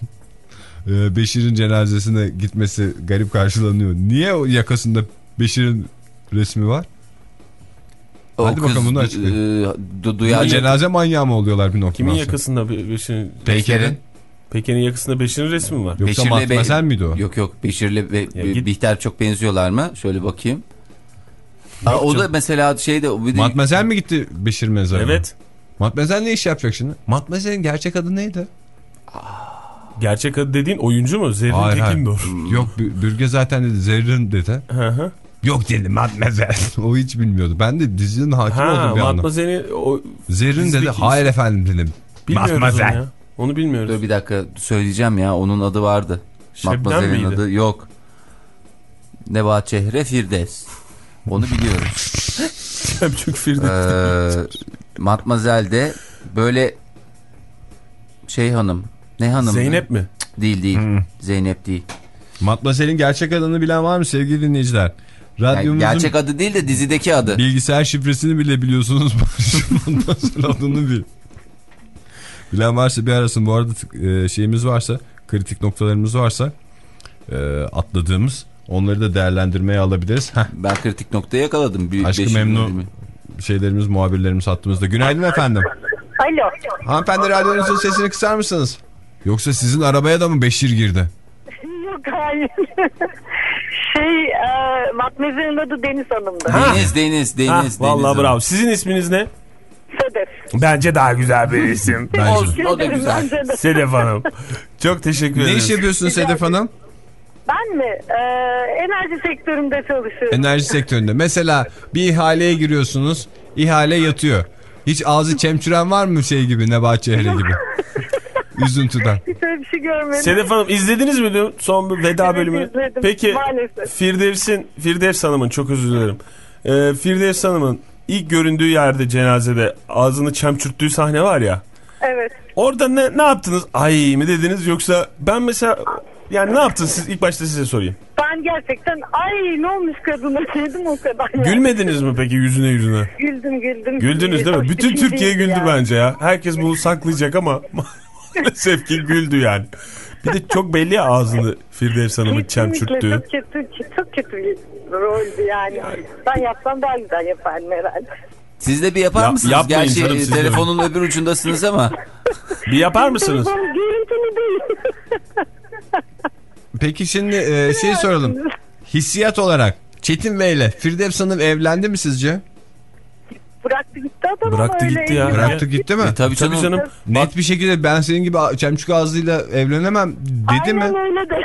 e, Beşir'in cenazesine gitmesi garip karşılanıyor. Niye o yakasında Beşir'in resmi var? O Hadi kız, bakalım bunu açıklayın. E, du duyar. Cenaze manyağı mı oluyorlar bir noktadan Kimin sonra? yakasında Beşir'in? Peyker'in. Peyker'in yakasında Beşir'in resmi mi var? Yoksa Beşir'le Matmazel miydi o? Yok yok, Beşir'le ve git. Bihter çok benziyorlar mı? Şöyle bakayım. Aa, o da mesela şeyde... Bir de... Matmazel mi gitti Beşir mezarına? Evet. Matmazel ne iş yapacak şimdi? Matmazel'in gerçek adı neydi? Gerçek adı dediğin oyuncu mu? Zerrin Hayır, Tekindor. hayır. Yok Bürge zaten dedi Zerrin dedi. Hı hı. Yok dedi Matmazel. O hiç bilmiyordu. Ben de dizinin hakim Ha, oldum bir anda. Matmazel'i o... Zerrin Dizideki dedi. isim. Hayır efendim dedim. Bilmiyoruz Matmazel. onu ya. Onu bilmiyoruz. Dur bir dakika söyleyeceğim ya, onun adı vardı. Şebnem Matmazel'in miydi? adı yok. Nebahat Çehre Firdevs. Onu biliyoruz. Çok Firdevs. ee, Matmazel de böyle şey hanım. Ne hanım? Zeynep mi? Değil değil. Hmm. Zeynep değil. Matmazel'in gerçek adını bilen var mı sevgili dinleyiciler? Yani Radyomuzun gerçek adı değil de dizideki adı. bilgisayar şifresini bile biliyorsunuz. Matmazel adını bil. Bilen varsa bir arasın. Bu arada e, şeyimiz varsa, kritik noktalarımız varsa e, atladığımız, onları da değerlendirmeye alabiliriz. Heh. Ben kritik noktayı yakaladım. Bir, Aşkı beş- memnun şeylerimiz, muhabirlerimiz hattımızda. Günaydın efendim. Alo. Hanımefendi, radyonuzun sesini kısar mısınız? Yoksa sizin arabaya da mı Beşir girdi? Yok hayır. şey e, Matmazel'in adı Deniz Hanım'dı. Ha. Deniz Deniz Deniz. Ha, Deniz vallahi Hanım. bravo. Sizin isminiz ne? Sedef. Bence daha güzel bir isim. Bence. O da güzel. Bence de. Sedef Hanım. Çok teşekkür Ne ederim. iş yapıyorsunuz Sedef Hanım? Ben mi? E, enerji sektöründe çalışıyorum. Enerji sektöründe. Mesela bir ihaleye giriyorsunuz. İhale yatıyor. Hiç ağzı çemçüren var mı şey gibi, Nebahat Çehre gibi? Üzüntüden. Hiç öyle bir şey görmedim. Sedef Hanım izlediniz mi dün son bir veda Evet, bölümünü? izledim. Peki Maalesef. Firdevs'in, Firdevs Hanım'ın, çok özür dilerim. Ee, Firdevs Hanım'ın ilk göründüğü yerde cenazede ağzını çemçürttüğü sahne var ya. Evet. Orada ne, ne yaptınız? Ay mı dediniz, yoksa ben mesela yani ne yaptınız siz, ilk başta size sorayım. Ben gerçekten ay ne olmuş kadına dedim o kadar. Yani. Gülmediniz mi peki yüzüne yüzüne? Güldüm güldüm. Güldünüz değil mi? Hoş Bütün bir şey Türkiye değil güldü yani. bence ya. Herkes bunu saklayacak ama maalesef ki güldü yani. Bir de çok belli ya ağzını Firdevs Hanım'ın Kesinlikle çemçürttüğü. çok kötü, çok kötü bir roldü yani. Ben yapsam daha güzel yapardım herhalde. Siz de bir yapar Ya- mısınız? yapmayın Gerçi canım, siz de. telefonun öbür ucundasınız ama. Bir yapar mısınız? Telefon görüntülü değil. Peki şimdi e, şey soralım. Hissiyat olarak Çetin Bey ile Firdevs Hanım evlendi mi sizce? Bıraktı gitti adam Bıraktı ama öyle gitti ya. evlendi. Bıraktı gitti mi? E, tabii Tabii canım. canım. Net bir şekilde ben senin gibi çemçük ağzıyla evlenemem dedi mi? Aynen öyle de.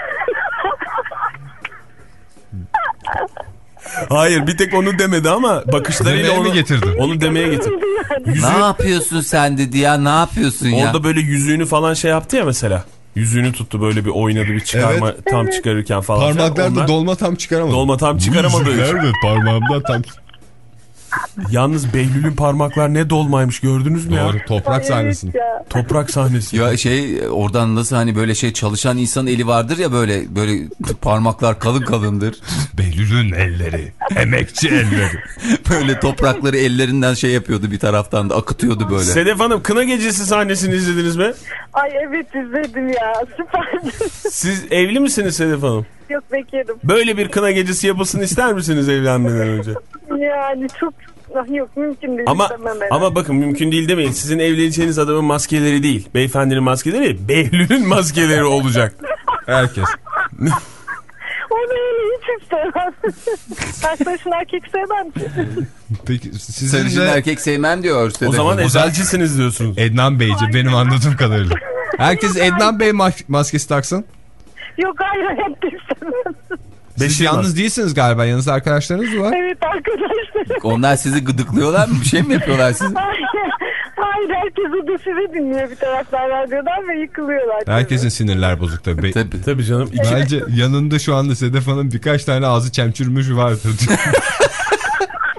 Hayır, bir tek onu demedi ama bakışlarıyla Demeye mi onu getirdi? Onu demeye getirdi. Yüzüğü, Ne yapıyorsun sen dedi ya, ne yapıyorsun ya? orada böyle yüzüğünü falan şey yaptı ya mesela. Yüzüğünü tuttu, böyle bir oynadı, bir çıkarma tam çıkarırken falan. Parmaklarda Onlar- dolma tam çıkaramadı. Dolma tam çıkaramadı. Nerede parmağımda tam. Yalnız Behlül'ün parmaklar ne dolmaymış, gördünüz mü ya? Doğru, toprak sahnesinde. Evet ya. Toprak sahnesi. Ya şey, oradan nasıl hani böyle şey, çalışan insanın eli vardır ya, böyle böyle parmaklar kalın kalındır. Behlül'ün elleri, emekçi elleri. Böyle toprakları ellerinden şey yapıyordu, bir taraftan da akıtıyordu böyle. Sedef Hanım, Kına Gecesi sahnesini izlediniz mi? Ay evet izledim ya. Süperdi. Siz evli misiniz Sedef Hanım? Yok bekledim. Böyle bir kına gecesi yapılsın ister misiniz evlenmeden önce? Yani çok ah, yok mümkün değil. Ama istemem herhalde. ama bakın, mümkün değil demeyin. Sizin evleneceğiniz adamın maskeleri değil, beyefendinin maskeleri, Behlül'ün maskeleri olacak. Herkes. Onu öyle hiç istemem. Karşılaşın erkek sevmem ki. Peki sizin Sarışın de erkek sevmem diyor. O zaman ezelcisiniz diyorsunuz. Ednan Beyci benim anladığım kadarıyla. Herkes Ednan Bey mas- maskesi taksın. Yok hayır hayatta istemem. Siz Beşir yalnız mas- değilsiniz galiba. Yanınızda arkadaşlarınız mı var? Evet arkadaşlar. Onlar sizi gıdıklıyorlar mı? Bir şey mi yapıyorlar size? Hayır, hayır herkes o da sizi dinliyor bir taraftan radyodan ve yıkılıyorlar. tabii. Herkesin sinirler bozuk tabii. Tabii. Tabii canım. İki... Bence yanında şu anda Sedef Hanım birkaç tane ağzı çemçürmüş vardır.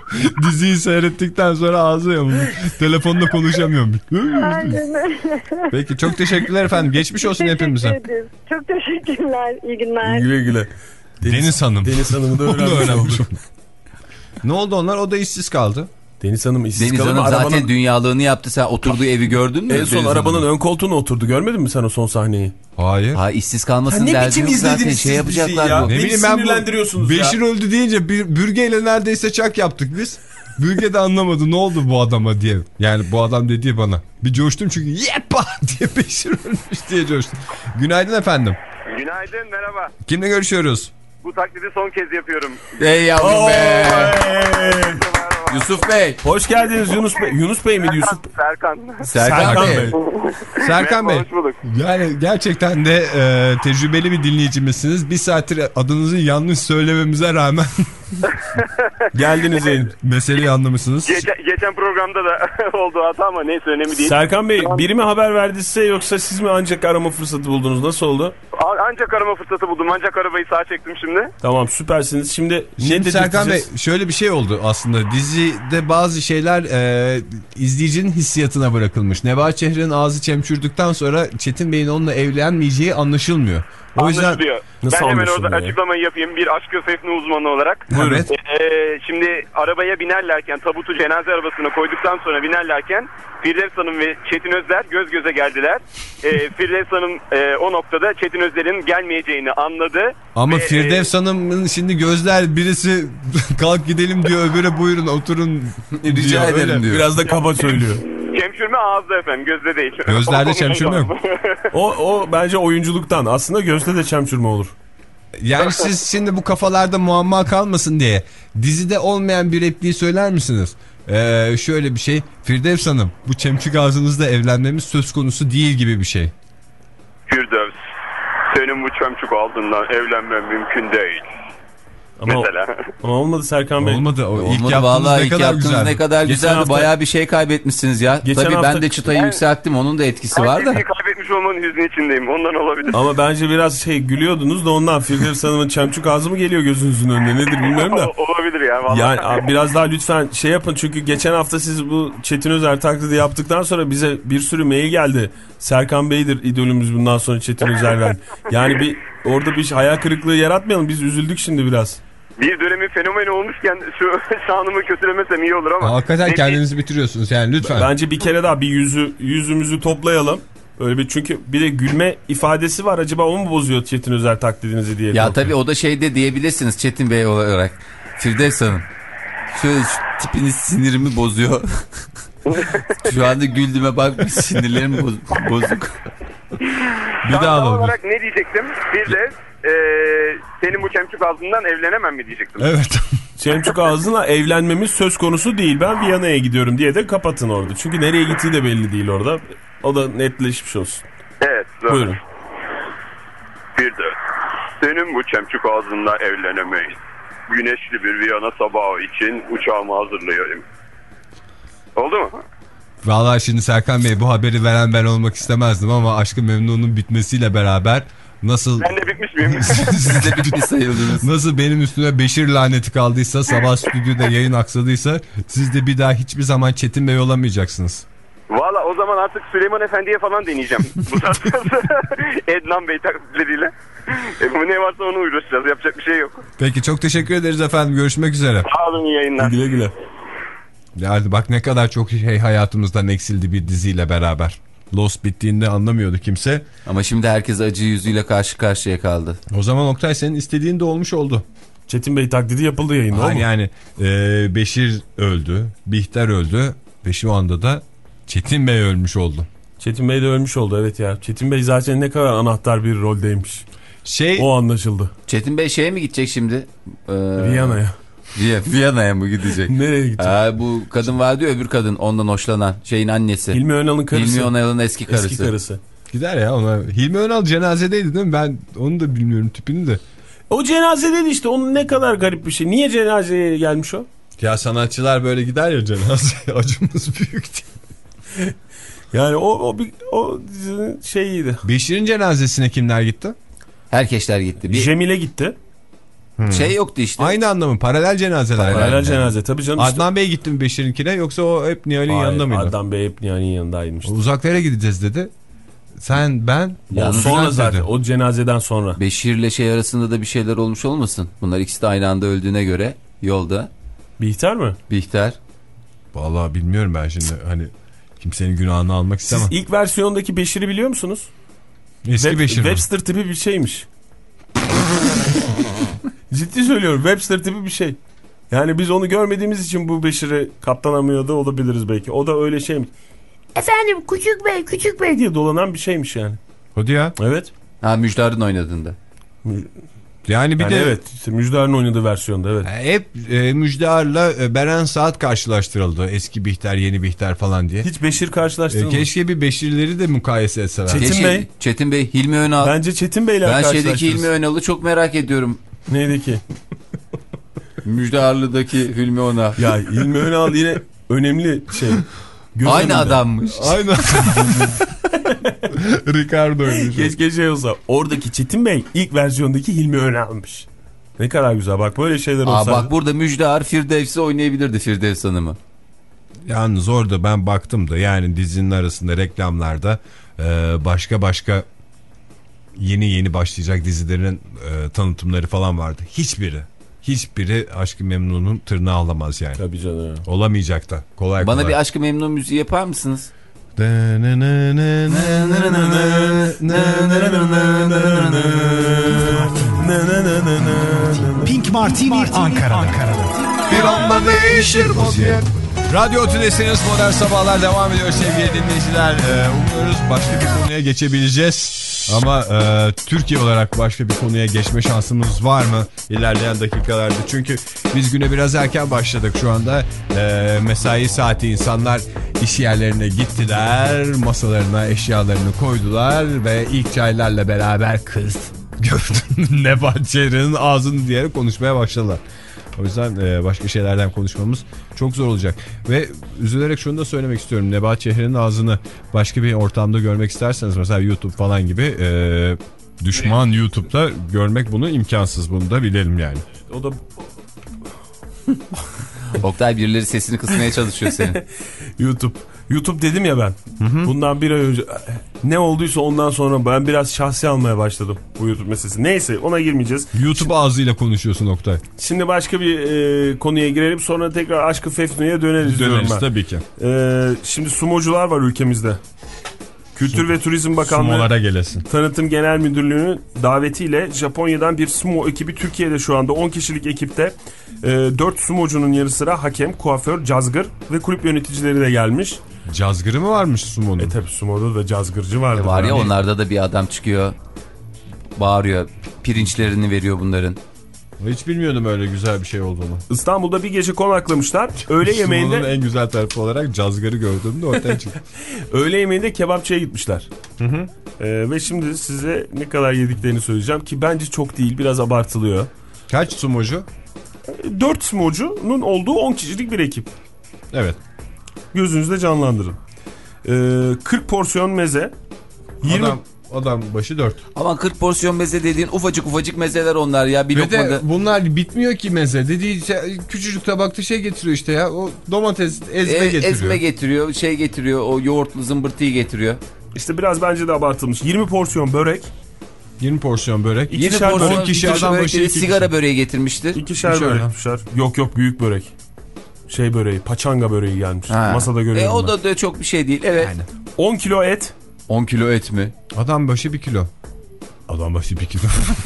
Diziyi seyrettikten sonra ağzı yamuldu. Telefonda konuşamıyorum. Aynen öyle. Peki çok teşekkürler efendim. Geçmiş olsun Teşekkür hepimize. ederim. Çok teşekkürler. İyi günler. Güle güle. Deniz Hanım. Deniz Hanım'ı da Onu da öğrenmiş öğrenmiş olduk. Ne oldu onlar? O da işsiz kaldı. Deniz Hanım işsiz Deniz kalır Hanım mı? zaten Arabanın... dünyalığını yaptı. Sen oturduğu evi gördün mü? En son Deniz arabanın Hanım'ın? ön koltuğuna oturdu. Görmedin mi sen o son sahneyi? Hayır. Ha işsiz kalmasın Ha, ne derdi biçim yok zaten izlediniz şey siz yapacaklar diziyi ya? bu. Ne Ne Beni bileyim ben sinirlendiriyorsunuz bu ya. Beşir öldü deyince bir bürgeyle neredeyse çak yaptık biz. Bürge de anlamadı ne oldu bu adama diye. Yani bu adam dediği bana. Bir coştum çünkü yepa diye Beşir ölmüş diye coştum. Günaydın efendim. Günaydın, merhaba. Kimle görüşüyoruz? Bu taklidi son kez yapıyorum. Ey yavrum be. Yusuf Bey. Hoş geldiniz Yunus Bey. Yunus Bey miydi Yusuf Bey? Serkan. Serkan, Serkan Bey. Bey. Serkan Bey. Hoş bulduk. Yani gerçekten de e, tecrübeli bir dinleyicimizsiniz. Bir saattir adınızı yanlış söylememize rağmen Geldiniz yayın. meseleyi anlamışsınız. Geçen, geçen programda da oldu hata ama neyse önemli değil. Serkan Bey biri mi haber verdi size yoksa siz mi ancak arama fırsatı buldunuz? Nasıl oldu? A- Ancak arama fırsatı buldum. Ancak arabayı sağa çektim şimdi. Tamam süpersiniz. Şimdi, ne Şimdi Serkan Bey dedirteceğiz? şöyle bir şey oldu aslında dizide bazı şeyler e, izleyicinin hissiyatına bırakılmış. Nebahat Çehre'nin ağzı çemçürdükten sonra Çetin Bey'in onunla evlenmeyeceği anlaşılmıyor. O yüzden Anlaşılıyor. Nasıl Ben hemen anlaşılıyor orada ya? açıklamayı yapayım. Bir aşk-ı fefne uzmanı olarak. evet. Ee, şimdi arabaya binerlerken, tabutu cenaze arabasına koyduktan sonra binerlerken Firdevs Hanım ve Çetin Özler göz göze geldiler. Ee, Firdevs Hanım e, o noktada Çetin Özler'in gelmeyeceğini anladı. Ama Ve, Firdevs Hanım'ın şimdi gözler birisi kalk gidelim diyor, öbürü buyurun oturun Rica diyor, ederim öyle. diyor. Biraz da kaba söylüyor. E, çemşürme ağızda efendim, gözde değil. Gözlerde çemşürme yok. O, o bence oyunculuktan. Aslında gözde de çemçürme olur. Yani siz şimdi bu kafalarda muamma kalmasın diye dizide olmayan bir repliği söyler misiniz? Ee, şöyle bir şey, Firdevs Hanım bu çemçük ağzınızda evlenmemiz söz konusu değil gibi bir şey. Firdevs, senin bu çömçük altından evlenmem mümkün değil. Ama, Mesela. ama olmadı Serkan Bey. Olmadı. O ilk Olmadı yaptığınız vallahi ne ilk kadar yaptığınız güzeldi. ne kadar Geçen güzeldi. hafta- Bayağı bir şey kaybetmişsiniz ya. Geçen Tabii hafta- ben de çıtayı Ben- yükselttim. Onun da etkisi Ben var da. diziyi kaybetmiş olmanın hüznü içindeyim. Ondan olabilir. Ama bence biraz şey gülüyordunuz da ondan Firdevs Hanım'ın çemçük ağzı mı geliyor gözünüzün önüne nedir bilmiyorum da. O- olabilir ya vallahi. Yani abi biraz daha lütfen şey yapın çünkü geçen hafta siz bu Çetin Özer taklidi yaptıktan sonra bize bir sürü mail geldi. Serkan Bey'dir idolümüz bundan sonra Çetin Özer'den. Yani bir orada bir hayal kırıklığı yaratmayalım, biz üzüldük şimdi biraz. Bir dönemin fenomeni olmuşken şu şanımı kötülemesem iyi olur ama. Hakikaten Peki, kendinizi bitiriyorsunuz yani lütfen. Bence bir kere daha bir yüzü yüzümüzü toplayalım. Öyle bir çünkü bir de gülme ifadesi var. Acaba o mu bozuyor Çetin Özer taklidinizi diye. Ya korkuyorum. tabii o da şey de diyebilirsiniz Çetin Bey olarak. Firdevs Hanım. Şöyle şu tipiniz sinirimi bozuyor. Şu anda güldüğüme bakmış, sinirlerim boz- bozuk. Bir daha Tam alalım. olarak ne diyecektim? Bir de e, senin bu çemçük ağzından evlenemem mi diyecektim? Evet. Çemçük ağzına evlenmemiz söz konusu değil. Ben Viyana'ya gidiyorum diye de kapatın orada. Çünkü nereye gittiği de belli değil orada. O da netleşmiş olsun. Evet. Doğru. Buyurun. Bir de senin bu çemçük ağzından evlenemeyiz. Güneşli bir Viyana sabahı için uçağımı hazırlayayım. Oldu mu? Vallahi şimdi Serkan Bey bu haberi veren ben olmak istemezdim ama Aşk-ı Memnun'un bitmesiyle beraber nasıl Ben de bitmiş miyim? Siz de bitmiş sayıldınız. nasıl benim üstüme Beşir laneti kaldıysa, sabah stüdyoda yayın aksadıysa siz de bir daha hiçbir zaman Çetin Bey olamayacaksınız. Valla o zaman artık Süleyman Efendi'ye falan deneyeceğim. Bu saatten sonra Ednan Bey taklidleriyle. E, bu ne varsa onu uğraşacağız. Yapacak bir şey yok. Peki çok teşekkür ederiz efendim. Görüşmek üzere. Sağ olun, iyi yayınlar. Güle güle. Yani bak ne kadar çok şey hayatımızdan eksildi bir diziyle beraber. Lost bittiğinde anlamıyordu kimse. Ama şimdi herkes acı yüzüyle karşı karşıya kaldı. O zaman Oktay senin istediğin de olmuş oldu. Çetin Bey taklidi yapıldı yayında. Hayır, o mu? yani e, Beşir öldü, Bihter öldü ve şu anda da Çetin Bey ölmüş oldu. Çetin Bey de ölmüş oldu evet ya. Çetin Bey zaten ne kadar anahtar bir roldeymiş. Şey O anlaşıldı. Çetin Bey şeye mi gidecek şimdi? Ee, Viyana'ya. Viy- Viyana'ya mı gidecek? Nereye gidecek? Ha, bu kadın vardı ya, öbür kadın ondan hoşlanan şeyin annesi. Hilmi Önal'ın karısı. Hilmi Önal'ın eski karısı. Eski karısı. gider ya ona. Hilmi Önal cenazedeydi değil mi? Ben onu da bilmiyorum tipini de. O cenazedeydi işte. Onun ne kadar garip bir şey. Niye cenazeye gelmiş o? Ya sanatçılar böyle gider ya cenazeye. Acımız büyük diye. Yani o o bir o dizinin şeyiydi. Beşir'in cenazesine kimler gitti? Herkesler gitti. Bir, Cemile gitti. Şey yoktu işte. Aynı anda mı? Paralel cenazeler. Paralel yani. cenaze tabii canım. Adnan Bey gitti mi Beşir'inkine yoksa o hep Nihal'in Hayır, yanında mıydı? Adnan Bey hep Nihal'in yanındaymış. Uzaklara gideceğiz dedi. Sen, ben. O sonra zaten o cenazeden sonra. Beşir'le şey arasında da bir şeyler olmuş olmasın? Bunlar ikisi de aynı anda öldüğüne göre yolda. Bihter mi? Bihter. Vallahi bilmiyorum ben şimdi hani kimsenin günahını almak istemem. Siz ilk versiyondaki Beşir'i biliyor musunuz? Eski Web, Beşir mi? Webster tipi bir şeymiş. Ciddi söylüyorum, Webster tipi bir şey. Yani biz onu görmediğimiz için bu Beşir'i kaptanamıyor da olabiliriz belki. O da öyle şeymiş. Efendim küçük bey küçük bey diye dolanan bir şeymiş yani. Hadi ya. Evet. Ha, Müjdar'ın oynadığında. Yani bir yani de evet işte Müjdar'ın oynadığı versiyonda evet. hep e, Müjdar'la e, Beren Saat karşılaştırıldı. Eski Bihter, yeni Bihter falan diye. Hiç Beşir E, karşılaştırılmadı. keşke bir Beşirleri de mukayese etseler. Çetin Keşke, Bey. Çetin Bey, Hilmi Önal. Bence Çetin Bey'le Ben karşılaştırırız. şeydeki Hilmi Önal'ı çok merak ediyorum. Neydi ki? Müjdarlı'daki Hilmi Önal. Ya Hilmi Önal yine önemli şey. Göz Aynı önünde. adammış. Aynen. Ricardo'ymuş. Keşke şey olsa. Oradaki Çetin Bey ilk versiyondaki Hilmi Önal'mış. Ne kadar güzel bak böyle şeyler olsa. Aa, bak burada Müjdar Firdevs'i oynayabilirdi, Firdevs Hanım'ı. Yalnız orada ben baktım da yani dizinin arasında reklamlarda e, başka başka yeni yeni başlayacak dizilerin e, tanıtımları falan vardı. Hiçbiri. Hiçbiri Aşk-ı Memnun'un tırnağı alamaz yani. Tabii canım. Olamayacak da. Kolay Bana kolay. bir Aşk-ı Memnun müziği yapar mısınız? Pink Martini Ankara'da. Bir anda değişir vaziyet. Radyo Tülesi'niz Modern Sabahlar devam ediyor sevgili dinleyiciler. Ee, umuyoruz başka bir konuya geçebileceğiz. Ama e, Türkiye olarak başka bir konuya geçme şansımız var mı ilerleyen dakikalarda? Çünkü biz güne biraz erken başladık şu anda. E, mesai saati insanlar iş yerlerine gittiler. Masalarına eşyalarını koydular ve ilk çaylarla beraber kız gördün Nebahat Çehre'nin ağzını diyerek konuşmaya başladılar. O yüzden e, başka şeylerden konuşmamız çok zor olacak. Ve üzülerek şunu da söylemek istiyorum. Nebahat Çehre'nin ağzını başka bir ortamda görmek isterseniz mesela YouTube falan gibi e, düşman YouTube'da görmek bunu imkansız. Bunu da bilelim yani. O da Oktay, birileri sesini kısmaya çalışıyor senin. YouTube. YouTube dedim ya ben. Hı hı. Bundan bir ay önce ne olduysa ondan sonra ben biraz şahsi almaya başladım bu YouTube meselesi. Neyse ona girmeyeceğiz. YouTube şimdi, ağzıyla konuşuyorsun Oktay. Şimdi başka bir e, konuya girelim, sonra tekrar Aşk-ı Fefnu'ya döneriz. Döneriz tabii ki. E, şimdi sumocular var ülkemizde. Kültür Sum, ve Turizm Bakanlığı gelesin. Tanıtım Genel Müdürlüğü'nün davetiyle Japonya'dan bir sumo ekibi Türkiye'de şu anda on kişilik ekipte e, dört sumocunun yanı sıra hakem, kuaför, cazgır ve kulüp yöneticileri de gelmiş. Cazgırı mı varmış sumonun? E tabi sumoda da cazgırcı vardı. E var ya yani. Onlarda da bir adam çıkıyor, bağırıyor, pirinçlerini veriyor bunların. Hiç bilmiyordum öyle güzel bir şey olduğunu. İstanbul'da bir gece konaklamışlar. Öğle yemeğinde sumonun en güzel tarafı olarak cazgırı gördüğümde ortaya çıktı. öğle yemeğinde kebapçıya gitmişler. Hı hı. Ee, ve şimdi size ne kadar yediklerini söyleyeceğim ki bence çok değil, biraz abartılıyor. Kaç sumocu? dört sumocunun olduğu on kişilik bir ekip. Evet. Gözünüzde canlandırın. Ee, kırk porsiyon meze. yirmi Adam, adam başı dört. Aman kırk porsiyon meze dediğin ufacık ufacık mezeler onlar ya. Bir Ve lokmada... de bunlar bitmiyor ki meze. Dediği şey, küçücük tabakta şey getiriyor işte ya. O domates ezme e, getiriyor. Ezme getiriyor, şey getiriyor, o yoğurtlu zımbırtıyı getiriyor. İşte biraz bence de abartılmış. yirmi porsiyon börek. yirmi porsiyon börek. İkişer porsiyon börek. kişi adam börek başı dedi, iki sigara kişi. böreği getirmiştir. İkişer İkişer börek ha. yapmışlar. Yok yok büyük börek. Şey böreği, paçanga böreği gelmiş. Ha. Masada görüyorum E, o ben. da, da çok bir şey değil. Evet. Yani. on kilo et. on kilo et mi? Adam başı bir kilo. Adam başı bir kilo.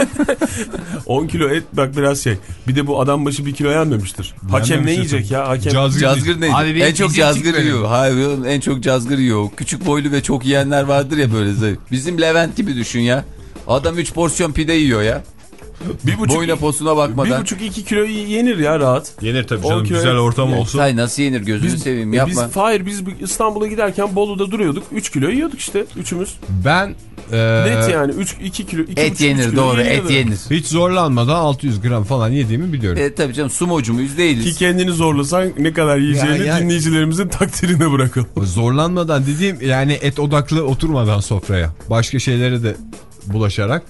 on kilo et bak biraz şey. Bir de bu adam başı bir kilo yenmemiştir. Hakem ne yiyecek ya? Hakem. Cazgır, Cazgır neydi? Abi En çok cazgır yiyor. Hayır, en çok cazgır yiyor. Küçük boylu ve çok yiyenler vardır ya böyle zayıf. Bizim Levent gibi düşün ya. Adam üç porsiyon pide yiyor ya. Bir buçuk, Boyuna posuna bakmadan. Bir buçuk iki kilo yenir ya rahat. Yenir tabii on canım. kilo Güzel et- ortam Yani olsun. Say nasıl yenir gözünü seveyim e, yapma. Biz, hayır biz İstanbul'a giderken Bolu'da duruyorduk. üç kilo yiyorduk işte üçümüz. Ben e, Net yani üç iki kilo. iki Et buçuk, üç yenir kilo doğru yeniyordu. et yenir. hiç zorlanmadan altı yüz gram falan yediğimi biliyorum. E tabii canım sumocu muyuz değiliz. Ki kendini zorlasan ne kadar yiyeceğini Ya, ya- dinleyicilerimizin takdirine bırakalım. Zorlanmadan dediğim yani et odaklı oturmadan sofraya. Başka şeylere de bulaşarak.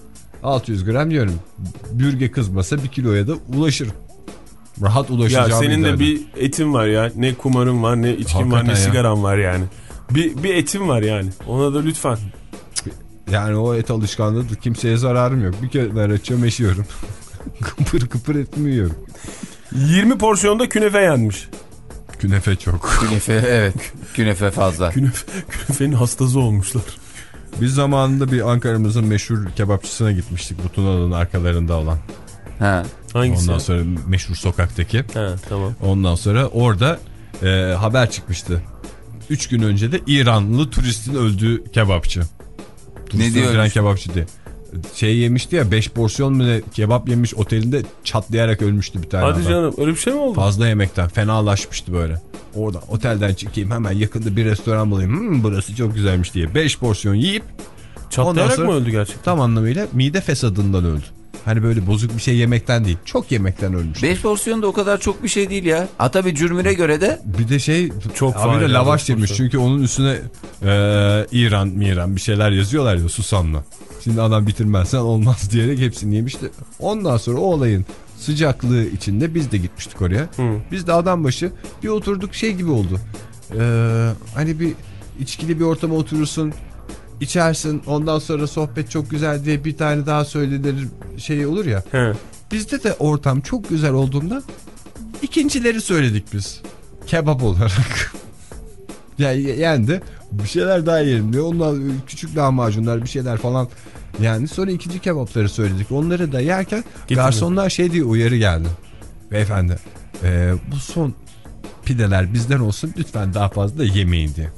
altı yüz gram yiyorum. Bürge kızmasa bir kiloya da ulaşırım. Rahat ulaşacağım. Ya senin derdim. de bir etin var ya. Ne kumarın var, ne içkin Hakikaten var, ne ya. sigaran var yani. Bir, bir etin var yani. Ona da lütfen. Yani o et alışkanlığıdır. Kimseye zararım yok. Bir kere açıyorum, eşiyorum. Kıpır kıpır etimi yiyorum. yirmi porsiyonda künefe yenmiş. Künefe çok. Künefe evet. Künefe fazla. Künefe, künefenin hastası olmuşlar. Biz zamanında bir Ankara'mızın meşhur kebapçısına gitmiştik. Bu Tunalı'nın arkalarında olan. Ha. Hangisi? Ondan sonra meşhur sokaktaki. Ha, tamam. Ondan sonra orada e, haber çıkmıştı. Üç gün önce de İranlı turistin öldüğü kebapçı. Ne diyor? Öldüren kebapçı diye. Şey yemişti ya, beş porsiyon mu ne kebap yemiş, otelinde çatlayarak ölmüştü bir tane Hadi adam. canım, öyle bir şey mi oldu? Fazla yemekten fenalaşmıştı böyle. Orada otelden çıkayım, hemen yakında bir restoran bulayım. Hmm, burası çok güzelmiş diye. beş porsiyon yiyip Çatlayarak mı öldü gerçekten? tam anlamıyla mide fesadından öldü. Hani böyle bozuk bir şey yemekten değil. Çok yemekten ölmüş. beş porsiyon da o kadar çok bir şey değil ya. Ha tabii cürmüne göre de. Bir de şey Çok çok faydalı abi lavaş porsiyon. yemiş. Çünkü onun üstüne e, İran, miran bir şeyler yazıyorlar ya susamla. Şimdi adam bitirmezsen olmaz diyerek hepsini yemişti. Ondan sonra o olayın sıcaklığı içinde biz de gitmiştik oraya. Hı. Biz de adam başı bir oturduk, şey gibi oldu. Ee, hani bir içkili bir ortama oturursun, içersin, ondan sonra sohbet çok güzel diye bir tane daha söylenir şey olur ya. He. Bizde de ortam çok güzel olduğunda ikincileri söyledik biz. Kebap olarak. Yani yendi. Bir şeyler daha yiyelim diyor. Onlar küçük lahmacunlar bir şeyler falan. Yani sonra ikinci kebapları söyledik. Onları da yerken Getirdim. garsonlar şey diye uyarı geldi. Beyefendi e, bu son pideler bizden olsun, lütfen daha fazla da yemeyin diye.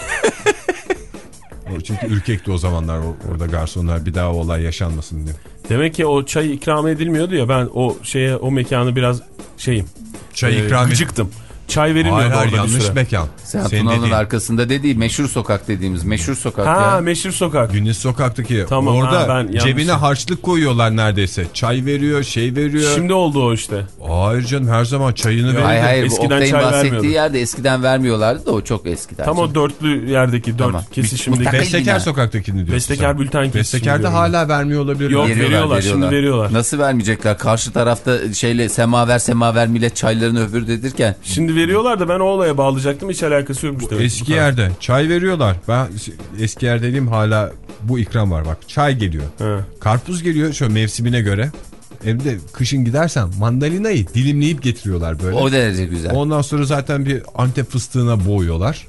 Çünkü ürkekti o zamanlar orada garsonlar, bir daha o olay yaşanmasın diye. Demek ki o çay ikram edilmiyordu ya, ben o şeye, o mekanı biraz şeyim. Çay e, ikram gıcıktım. Çay verilmiyordu Hayır, hayır, orada bir yanlış süre. mekan. Sen Senin Tunalı'nın dediğin. arkasında dediği meşhur sokak dediğimiz meşhur sokak Ha, ya. meşhur sokak. Güneş sokaktaki. Tamam, orada ha, ben yanlış- cebine harçlık koyuyorlar neredeyse. Çay veriyor, şey veriyor. Şimdi oldu o işte. Hayır canım, her zaman çayını veriyor. Hayır hayır, bu Eskiden Oktay'ın çay bahsettiği vermiyordu. yerde eskiden vermiyorlardı da o çok eskiden. Tam o dörtlü yerdeki dört Tamam. kesişimdeki. Mutlaka- Bestekar sokaktakini diyorsun. Bestekar sen. bülten kesişimi Bestekar'da diyorum. hala vermiyor olabilir. Yok, veriyorlar, şimdi veriyorlar. Nasıl vermeyecekler? Karşı tarafta şeyle semaver semaver millet çaylarını öbür dedirken. Şimdi veriyorlar da ben o olaya bağlayacaktım, hiç alakası yokmuş demek. Eski yerde çay veriyorlar. Ben eski yer dediğim hala bu ikram var bak. Çay geliyor. He. Karpuz geliyor şöyle mevsimine göre. Hem de kışın gidersen mandalinayı dilimleyip getiriyorlar böyle. O derece güzel. Ondan sonra zaten bir Antep fıstığına boğuyorlar.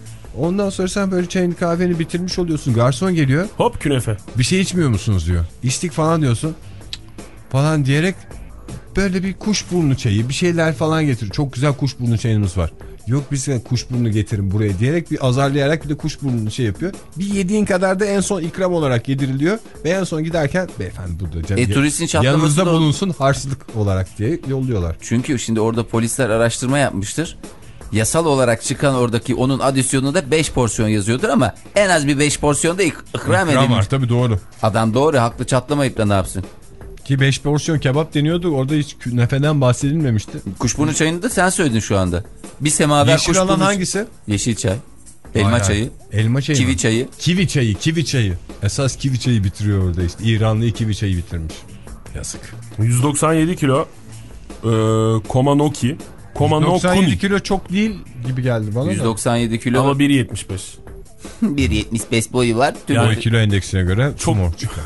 Ondan sonra sen böyle çayını kahveni bitirmiş oluyorsun. Garson geliyor. Hop künefe. Bir şey içmiyor musunuz diyor. İçtik falan diyorsun. Cık falan diyerek böyle bir kuşburnu çayı bir şeyler falan getiriyor. Çok güzel kuşburnu çayımız var. Yok biz kuşburnu getirin buraya diyerek bir azarlayarak bir de kuşburnunu şey yapıyor. Bir yediğin kadar da en son ikram olarak yediriliyor. Ve en son giderken beyefendi burada canım. E, turistin çatlaması yanınızda da- bulunsun harçlık olarak diye yolluyorlar. Çünkü şimdi orada polisler araştırma yapmıştır. Yasal olarak çıkan oradaki onun adisyonunda beş porsiyon yazıyordur ama en az bir beş porsiyon da ik- ikram İkram edilmiş. var tabii, doğru. Adam doğru, haklı, çatlamayıp da ne yapsın? Ki beş porsiyon kebap deniyordu. Orada hiç künefeden bahsedilmemişti. Kuşburnu çayını da sen söyledin şu anda. Bir semaver Yeşil kuşburnu. alan hangisi? Yeşil çay. Elma Hayır, çayı. hayır. Elma çayı Kivi mı? çayı. Kivi çayı, kivi çayı. Esas kivi çayı bitiriyor orada işte. İranlı kivi çayı bitirmiş. Yazık. yüz doksan yedi kilo e, Komanoki. Komanoki. doksan yedi kilo çok değil gibi geldi bana yüz da. doksan yedi kilo. Ama bir yetmiş beş. bir yetmiş beş boyu var. Tüm Yani Yani- kilo endeksine göre Çok- çok çıkar.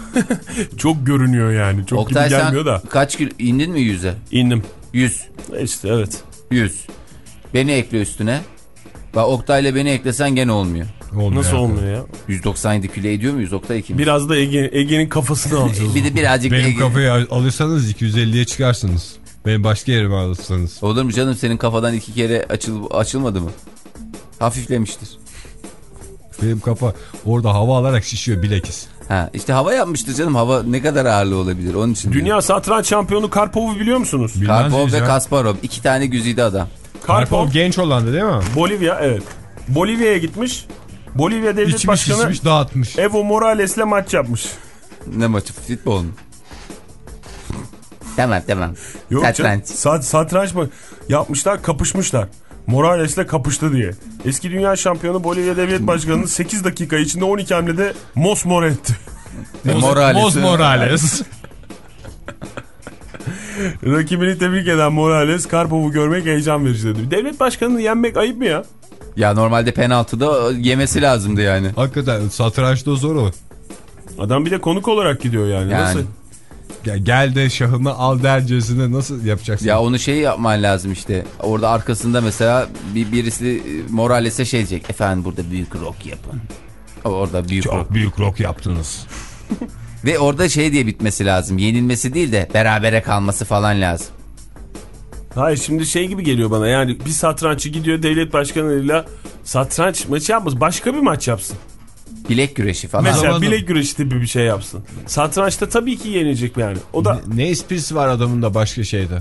Çok görünüyor yani. Çok Oktay gibi sen gelmiyor da. kaç kilo indin mi yüze? İndim. yüz. İşte evet. yüz. Beni ekle üstüne. Bak Oktay'la beni eklesen gene olmuyor. Olmuyor Nasıl yani. olmuyor ya? yüz doksan yedi kilo ediyor muyuz Oktay ikimiz? Biraz da Ege, Ege'nin kafasını alacağız. Bir de birazcık Benim Ege- kafayı alırsanız iki yüz elliye çıkarsınız. Benim başka yerime alırsanız. Olur mu canım, senin kafadan iki kere açıl açılmadı mı? Hafiflemiştir. Benim kafa orada hava alarak şişiyor bilekis. Ha işte hava yapmıştır canım, hava ne kadar ağırlı olabilir onun için. Dünya satranç şampiyonu Karpov'u biliyor musunuz? Bilmez Karpov miyiz ve ya? Kasparov iki tane güzide adam. Karpov Karpov genç olandı değil mi? Bolivya, evet. Bolivya'ya gitmiş. Bolivya devlet İçmiş başkanı içmiş dağıtmış. Evo Morales'le maç yapmış. Ne maçı, futbol mu? Tamam tamam. Yok Satranç. canım, sat, satranç mı? Yapmışlar, kapışmışlar. Morales'le kapıştı diye. Eski dünya şampiyonu Bolivya devlet başkanını sekiz dakika içinde on iki hamlede mosmor etti. Morales. Moz Morales. Rakibini tebrik eden Morales, Karpov'u görmek heyecan verici dedi. Devlet başkanını yenmek ayıp mı ya? Ya normalde penaltıda yemesi lazımdı yani. Hakikaten satrançta zor o. Adam bir de konuk olarak gidiyor yani. yani. Nasıl? Ya gel de şahımı al dercesine nasıl yapacaksın? Ya onu şey yapman lazım işte. Orada arkasında mesela bir birisi Morales'e şey diyecek. Efendim burada büyük rock yapın. Orada büyük Çok rock. büyük rock yaptınız. Ve orada şey diye bitmesi lazım. Yenilmesi değil de berabere kalması falan lazım. Hayır, şimdi şey gibi geliyor bana, yani bir satranççı gidiyor devlet başkanıyla satranç maçı yapmaz, başka bir maç yapsın. Bilek güreşi falan. Mesela Zamanı... bilek güreşi gibi bir şey yapsın. Satrançta tabii ki yenecek yani. O da Ne, ne esprisi var adamın da başka şeyde?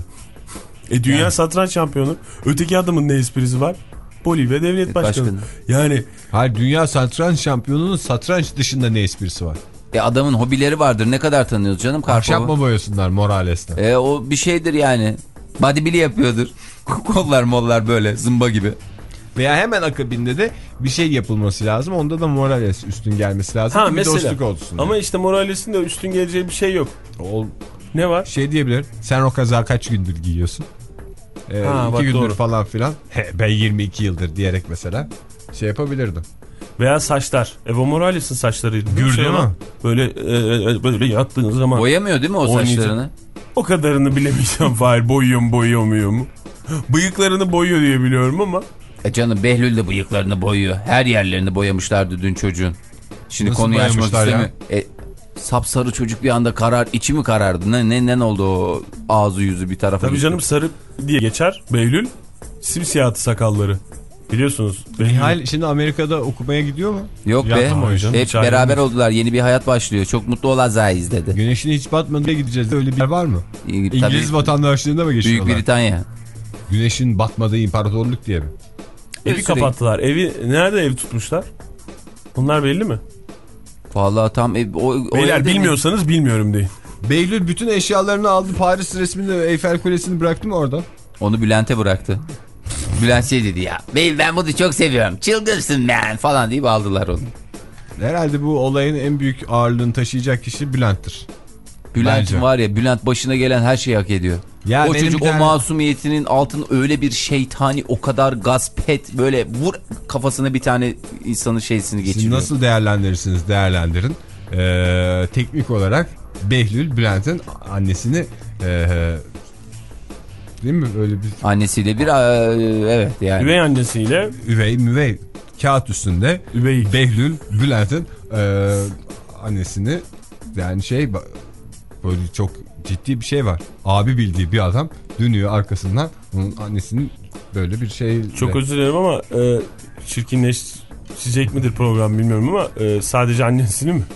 e, dünya yani. satranç şampiyonu. Öteki adamın ne esprisi var? Bolivya devlet başkanı. başkanı. Yani hayır, dünya satranç şampiyonunun satranç dışında ne esprisi var? E adamın hobileri vardır. Ne kadar tanıyoruz canım Karpov'u? Ahşap mı boyasınlar Morales'ten? E o bir şeydir yani. Bodybuilding yapıyordur. Kollar mollar böyle zımba gibi. Veya hemen akabinde de bir şey yapılması lazım. Onda da Morales üstün gelmesi lazım. Ha, bir mesela. dostluk olsun. Ama yani. işte Morales'in de üstün geleceği bir şey yok. O, ne var? şey diyebilir. Sen o kazağı kaç gündür giyiyorsun? Ee, ha, iki bak, gündür doğru. falan filan. He, ben yirmi iki yıldır diyerek mesela şey yapabilirdim. Veya saçlar. Evo Morales'in saçlarıydı. Gür şey değil mi? Böyle e, böyle yattığınız zaman. Boyamıyor değil mi o oynayacak. saçlarını? O kadarını bilemeyeceğim Fahir. Boyuyor mu boyamıyor mu? Bıyıklarını boyuyor diye biliyorum ama. E canım Behlül de bıyıklarını boyuyor. Her yerlerini boyamışlardı dün çocuğun. Şimdi nasıl konuyu açmak istemiyorum. E, sapsarı çocuk bir anda karar, içi mi karardı? Ne, ne, ne oldu o ağzı yüzü bir tarafa? Tabii gitti. canım, sarı diye geçer Behlül. Simsiyahtı sakalları. Biliyorsunuz. Nihal şimdi Amerika'da okumaya gidiyor mu? Yok Yattı be. mı o canım? Hep Hiç ayrılmaz. beraber oldular. Yeni bir hayat başlıyor. Çok mutlu olacağız dedi. Güneşin hiç batmadığı gideceğiz. Öyle bir yer var mı? İyi, İngiliz tabii, vatandaşlığında mı geçiyorlar? Büyük Britanya. Güneşin batmadığı imparatorluk diye mi? Evi Sürekli- kapattılar. Evi nerede ev tutmuşlar? Bunlar belli mi? Vallahi tam ev, o, o Beyler evde mi? bilmiyorsanız bilmiyorum deyin. Behlül bütün eşyalarını aldı. Paris resmini, Eyfel Kulesi'ni bıraktı mı orada? Onu Bülent'e bıraktı. Bülent şey dedi ya. Bey ben bunu çok seviyorum. Çılgırsın ben falan deyip aldılar onu. Herhalde bu olayın en büyük ağırlığını taşıyacak kişi Bülent'tir. Bülent'in Bence. var ya, Bülent başına gelen her şeyi hak ediyor. Ya o benim çocuk bir tane- o masumiyetinin altını öyle bir şeytani, o kadar gasp et, böyle vur kafasına bir tane insanın şeysini Siz geçiriyor. nasıl değerlendirirsiniz değerlendirin. Ee, teknik olarak Behlül Bülent'in annesini ee, değil mi öyle bir Annesiyle bir e, evet yani. Üvey annesiyle üvey müvey kağıt üstünde üvey. Behlül Bülent'in ee, annesini yani şey böyle çok ciddi bir şey var. Abi bildiği bir adam dönüyor arkasından onun annesinin böyle bir şey. Çok özür dilerim ama e, çirkinleşecek midir program bilmiyorum ama e, sadece annesini mi?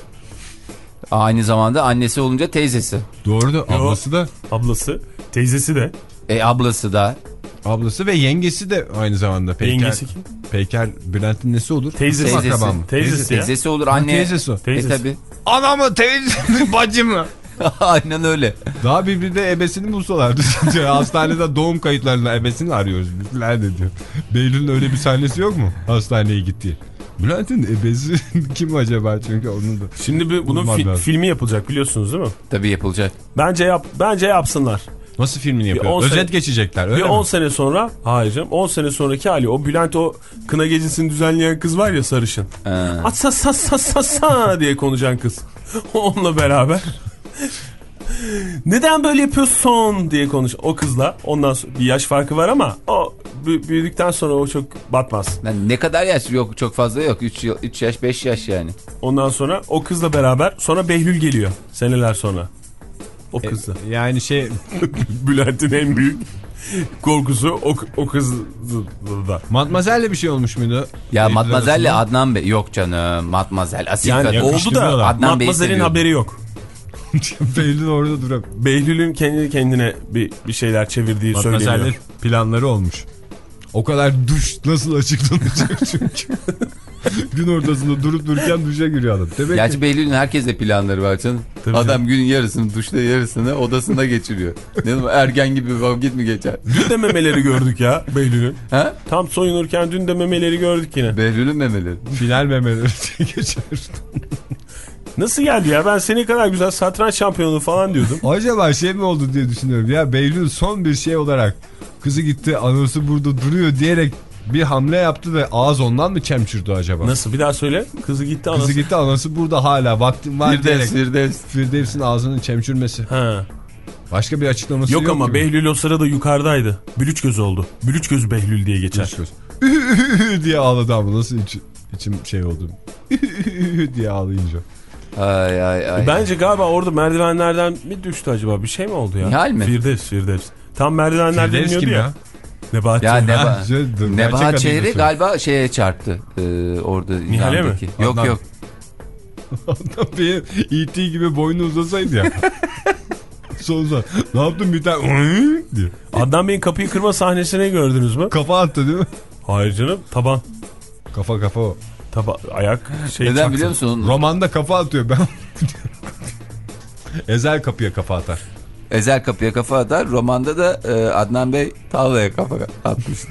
Aynı zamanda annesi olunca teyzesi. Doğru da ablası da Ablası, teyzesi de. E ablası da. ablası ve yengesi de aynı zamanda. Peyker, Yengesi kim? Peyker Bülent'in nesi olur? Teyzesi. Kız akraba mı? Teyzesi ya. Teyzesi olur Ha, anne. teyzesi o. E Teyzesi. tabi. Ana mı teyze mi bacı mı? Aynen öyle. Daha birbirine ebesini bulsalardı. Hastanede doğum kayıtlarında ebesini arıyoruz. Bizler de diyor. Behlül'ün öyle bir sahnesi yok mu? Hastaneye gitti. Bülent'in ebesi kim acaba? Çünkü onun da... Şimdi bir, bunun fi- lazım. filmi yapılacak biliyorsunuz değil mi? Tabi yapılacak. Bence yap, bence yapsınlar. Nasıl filmini yapıyor? on Özet sene- geçecekler öyle Bir mi? on sene sonra, hayır canım, on sene sonraki hali, o Bülent, o kına gecesini düzenleyen kız var ya, sarışın. Ha. At sa sa sa sa sa diye konuşan kız. Onunla beraber. Neden böyle yapıyorsun diye konuş o kızla. Ondan sonra bir yaş farkı var ama o büyüdükten sonra o çok batmaz. Yani ne kadar yaş yok, çok fazla yok. üç yaş beş yaş yani. Ondan sonra o kızla beraber, sonra Behlül geliyor seneler sonra. O kızla. E, yani şey... Bülent'in en büyük korkusu o, o kızda. Matmazel'le bir şey olmuş muydu? Ya Behlül Matmazel'le arasında? Adnan Bey. Yok canım, Matmazel asil Yani kadın. oldu da yakıştırıyorlar. Adnan Bey'i Matmazel'in seviyorum. haberi yok. Behlül orada duruyor. Behlül'ün kendi kendine bir, bir şeyler çevirdiği söyleniyor. Matmazel'le planları olmuş. O kadar duş nasıl açıklanacak çünkü. Gün ortasında durup dururken duşa giriyor adam. Demek Gerçi ki... Behlül'ün herkesle planları var canım. Tabii Adam canım. günün yarısını duşta, yarısını odasında geçiriyor. Ne demek, ergen gibi vakit mi geçer? Dün de memeleri gördük ya Behlül'ün. Ha? Tam soyunurken dün de memeleri gördük yine. Behlül'ün memeleri. Final memeleri geçer. Nasıl geldi ya? Ben seni kadar güzel satranç şampiyonu falan diyordum. Acaba şey mi oldu diye düşünüyorum. Ya Behlül son bir şey olarak kızı gitti anası burada duruyor diyerek bir hamle yaptı ve ağız ondan mı çemçürdü acaba? Nasıl? Bir daha söyle. Kızı gitti anası. Kızı gitti anası burada hala vaktim var Firdevs, diyerek. Firdevs. Firdevs'in ağzının çemçürmesi. Ha. Başka bir açıklaması yok. Yok ama gibi. Behlül o sırada yukarıdaydı. Bülüç göz oldu. Bülüç gözü Behlül diye geçer. diye ağladı ama nasıl iç, içim şey oldu. diye ağlayınca. Ay ay ay. Bence galiba orada merdivenlerden mi düştü acaba? Bir şey mi oldu ya? Nihal mi? Firdevs, Firdevs. Tam merdivenlerden Firdevs iniyordu kim ya. ya? Nebahat Ya Çehre. Neba, şey, dur, Nebahat Çehre galiba şeye çarptı. Ee, orada Nihal'e mi? Yok Adnan. yok. Adam benim E T gibi boynu uzasaydı ya. Sonunda ne yaptın bir tane diye. Adnan Bey'in kapıyı kırma sahnesini gördünüz mü? Kafa attı değil mi? Hayır canım, taban. Kafa kafa o. Taba ayak şey Neden çaktı. biliyor musun? Romanda kafa atıyor ben. Ezel kapıya kafa atar. Ezel kapıya kafa atar. Romanda da e, Adnan Bey tavlaya kafa atmıştı.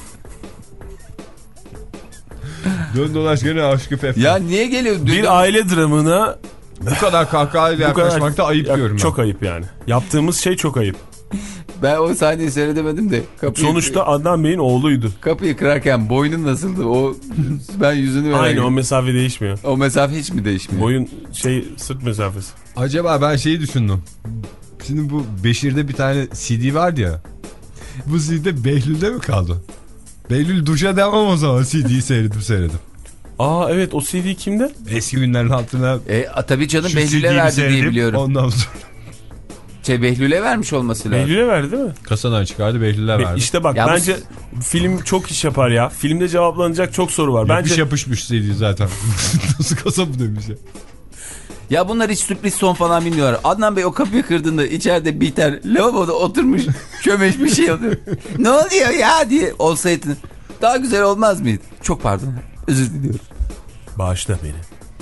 Dön dolaş gene aşkı fefne. Ya niye geliyor? Dün Bir aile dramına bu kadar kahkahayla bu kadar yaklaşmakta ayıp ya, diyorum ben. çok ayıp yani. Yaptığımız şey çok ayıp. Ben o sahneyi seyredemedim de. Kapıyı, Sonuçta Adnan Bey'in oğluydu. kapıyı kırarken boynun nasıldı? O ben yüzünü merak Aynı o ediyorum. mesafe değişmiyor. O mesafe hiç mi değişmiyor? Boyun şey sırt mesafesi. Acaba ben şeyi düşündüm. Şimdi bu Beşir'de bir tane C D vardı ya. Bu C D Behlül'de mi kaldı? Behlül duşa devam o zaman C D'yi seyredip seyredip. Aa evet, o C D kimde? Eski günlerin altına E, a, tabii canım şu Behlül'e C D'yi verdi diye seyredip biliyorum. ondan sonra Şey Behlül'e vermiş olması lazım. Behlül'e verdi değil mi? kasadan çıkardı Behlül'e Be- verdi. İşte bak Ya bu- bence film çok iş yapar ya. Filmde cevaplanacak çok soru var. Yapış Bence yapışmış C D zaten. Nasıl kasa bu demiş ya. Ya bunlar hiç sürpriz son falan bilmiyorlar. Adnan Bey o kapıyı kırdığında içeride Bihter lavaboda oturmuş çömeş bir şey oluyor. Ne oluyor ya diye olsaydı daha güzel olmaz mıydı? Çok pardon. Özür diliyorum. bağışla beni.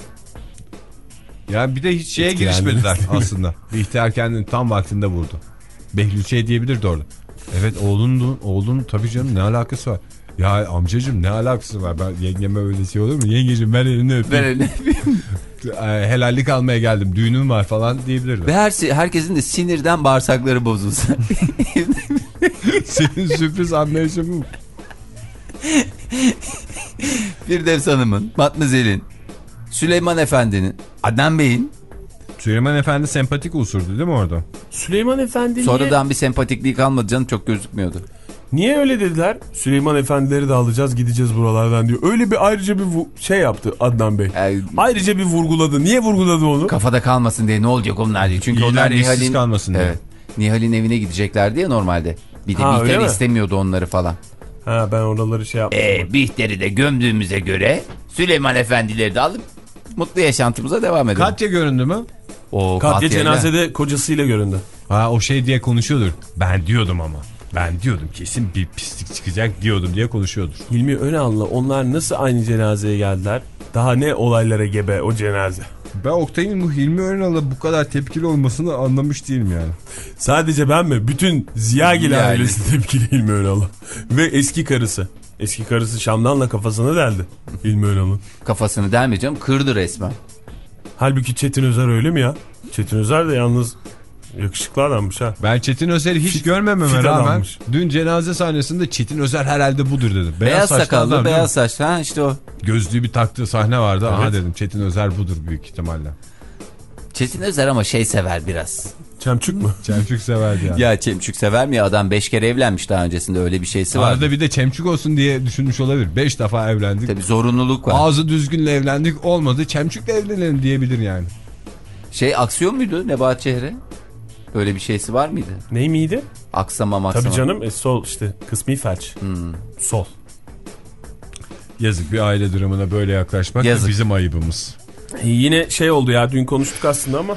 Yani bir de hiç şeye Etkilendim. girişmediler aslında. Bihter kendini tam vaktinde vurdu. Behlül şey diyebilirdi orada. Evet oğlun, oğlun tabii canım ne alakası var? Ya amcacığım ne alakası var? Ben yengeme öyle şey olur mu? Yengeciğim ben elini öpeyim. Ben öyle E, helallik almaya geldim. Düğünüm var falan diyebilirdi. Ve her, herkesin de sinirden bağırsakları bozulsa. Senin sürpriz anlayışın bu. Firdevs Hanım'ın, Matmazel'in, Süleyman Efendi'nin, Adnan Bey'in Süleyman Efendi sempatik unsurdu değil mi orada? Süleyman Efendi niye? sonradan bir sempatikliği kalmadı canım, çok gözükmüyordu. Niye öyle dediler? Süleyman Efendileri de alacağız, gideceğiz buralardan diyor. Öyle bir ayrıca bir vu- şey yaptı Adnan Bey. Yani, Ayrıca bir vurguladı. Niye vurguladı onu? kafada kalmasın diye ne olacak onlar diye. Çünkü İyiler onlar işsiz Nihal'in kalmasın diye. evet, Nihal'in evine gideceklerdi ya normalde. Bir de Ha, öyle Bihter mi? istemiyordu onları falan. Ha, ben oraları şey yapmadım. Ee, Bihter'i de gömdüğümüze göre Süleyman Efendileri de alıp mutlu yaşantımıza devam edelim. Katya göründü mü? O Katya Katya'yla- cenazede kocasıyla göründü. Ha o şey diye konuşuyordur. Ben diyordum ama. Ben diyordum kesin bir pislik çıkacak diyordum diye konuşuyordur. Hilmi Önal'la onlar nasıl aynı cenazeye geldiler? Daha ne olaylara gebe o cenaze. Ben Oktay'ın bu Hilmi Önal'a bu kadar tepkili olmasını anlamış değilim yani. Sadece ben mi? Bütün Ziyagil Ziyagil. ailesi tepkili Hilmi Önal'a. Ve eski karısı. Eski karısı Şamdan'la kafasını deldi Hilmi Önal'ın. Kafasını delmeyeceğim, kırdı resmen. Halbuki Çetin Özer öyle mi ya? Çetin Özer de yalnız yakışıklı adammış ha. Ben Çetin Özer'i hiç Fit- görmememe fit rağmen adammış. dün cenaze sahnesinde Çetin Özer herhalde budur dedim. Beyaz, saçlı sakallı, adam, beyaz saçlı. Ha işte o. gözlüğü bir taktığı sahne vardı. Aha Evet. dedim Çetin Özer budur büyük ihtimalle. Çetin Özer ama şey sever biraz. Çemçük mü? Çemçük severdi yani. Ya Çemçük sever mi ya? Adam beş kere evlenmiş daha öncesinde, öyle bir şeysi var. Arada bir de çemçük olsun diye düşünmüş olabilir. Beş defa evlendik. Tabii zorunluluk var. Ağzı düzgünle evlendik olmadı. Çemçükle evlenelim diyebilir yani. Şey aksiyon muydu Nebahat Çehre? Öyle bir şeysi var mıydı? Ney miydi? Aksama maksama. Tabii canım e, sol işte kısmi felç. Hmm. Sol. Yazık bir aile dramına böyle yaklaşmak Yazık. da bizim ayıbımız. E, yine şey oldu ya, dün konuştuk aslında ama.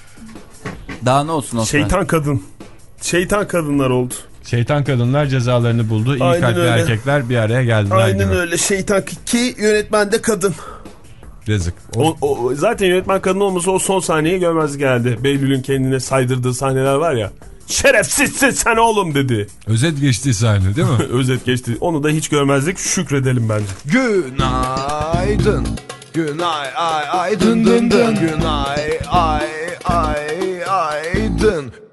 Daha ne olsun Osman? Şeytan kadın. Şeytan kadınlar oldu. Şeytan kadınlar cezalarını buldu. İyi Aynen kalpli öyle. erkekler bir araya geldiler Aynen gibi. öyle, şeytan ki yönetmen de kadın. Yazık. O, O, o, zaten yönetmen kadın olmasa o son sahneyi görmezdik geldi. Behlül'ün kendine saydırdığı sahneler var ya. Şerefsizsin sen oğlum dedi. özet geçti sahne değil mi? Özet geçti. Onu da hiç görmezdik. Şükredelim bence. Günaydın. Günay ay ay dın dın dın. Günay ay ay ay dın.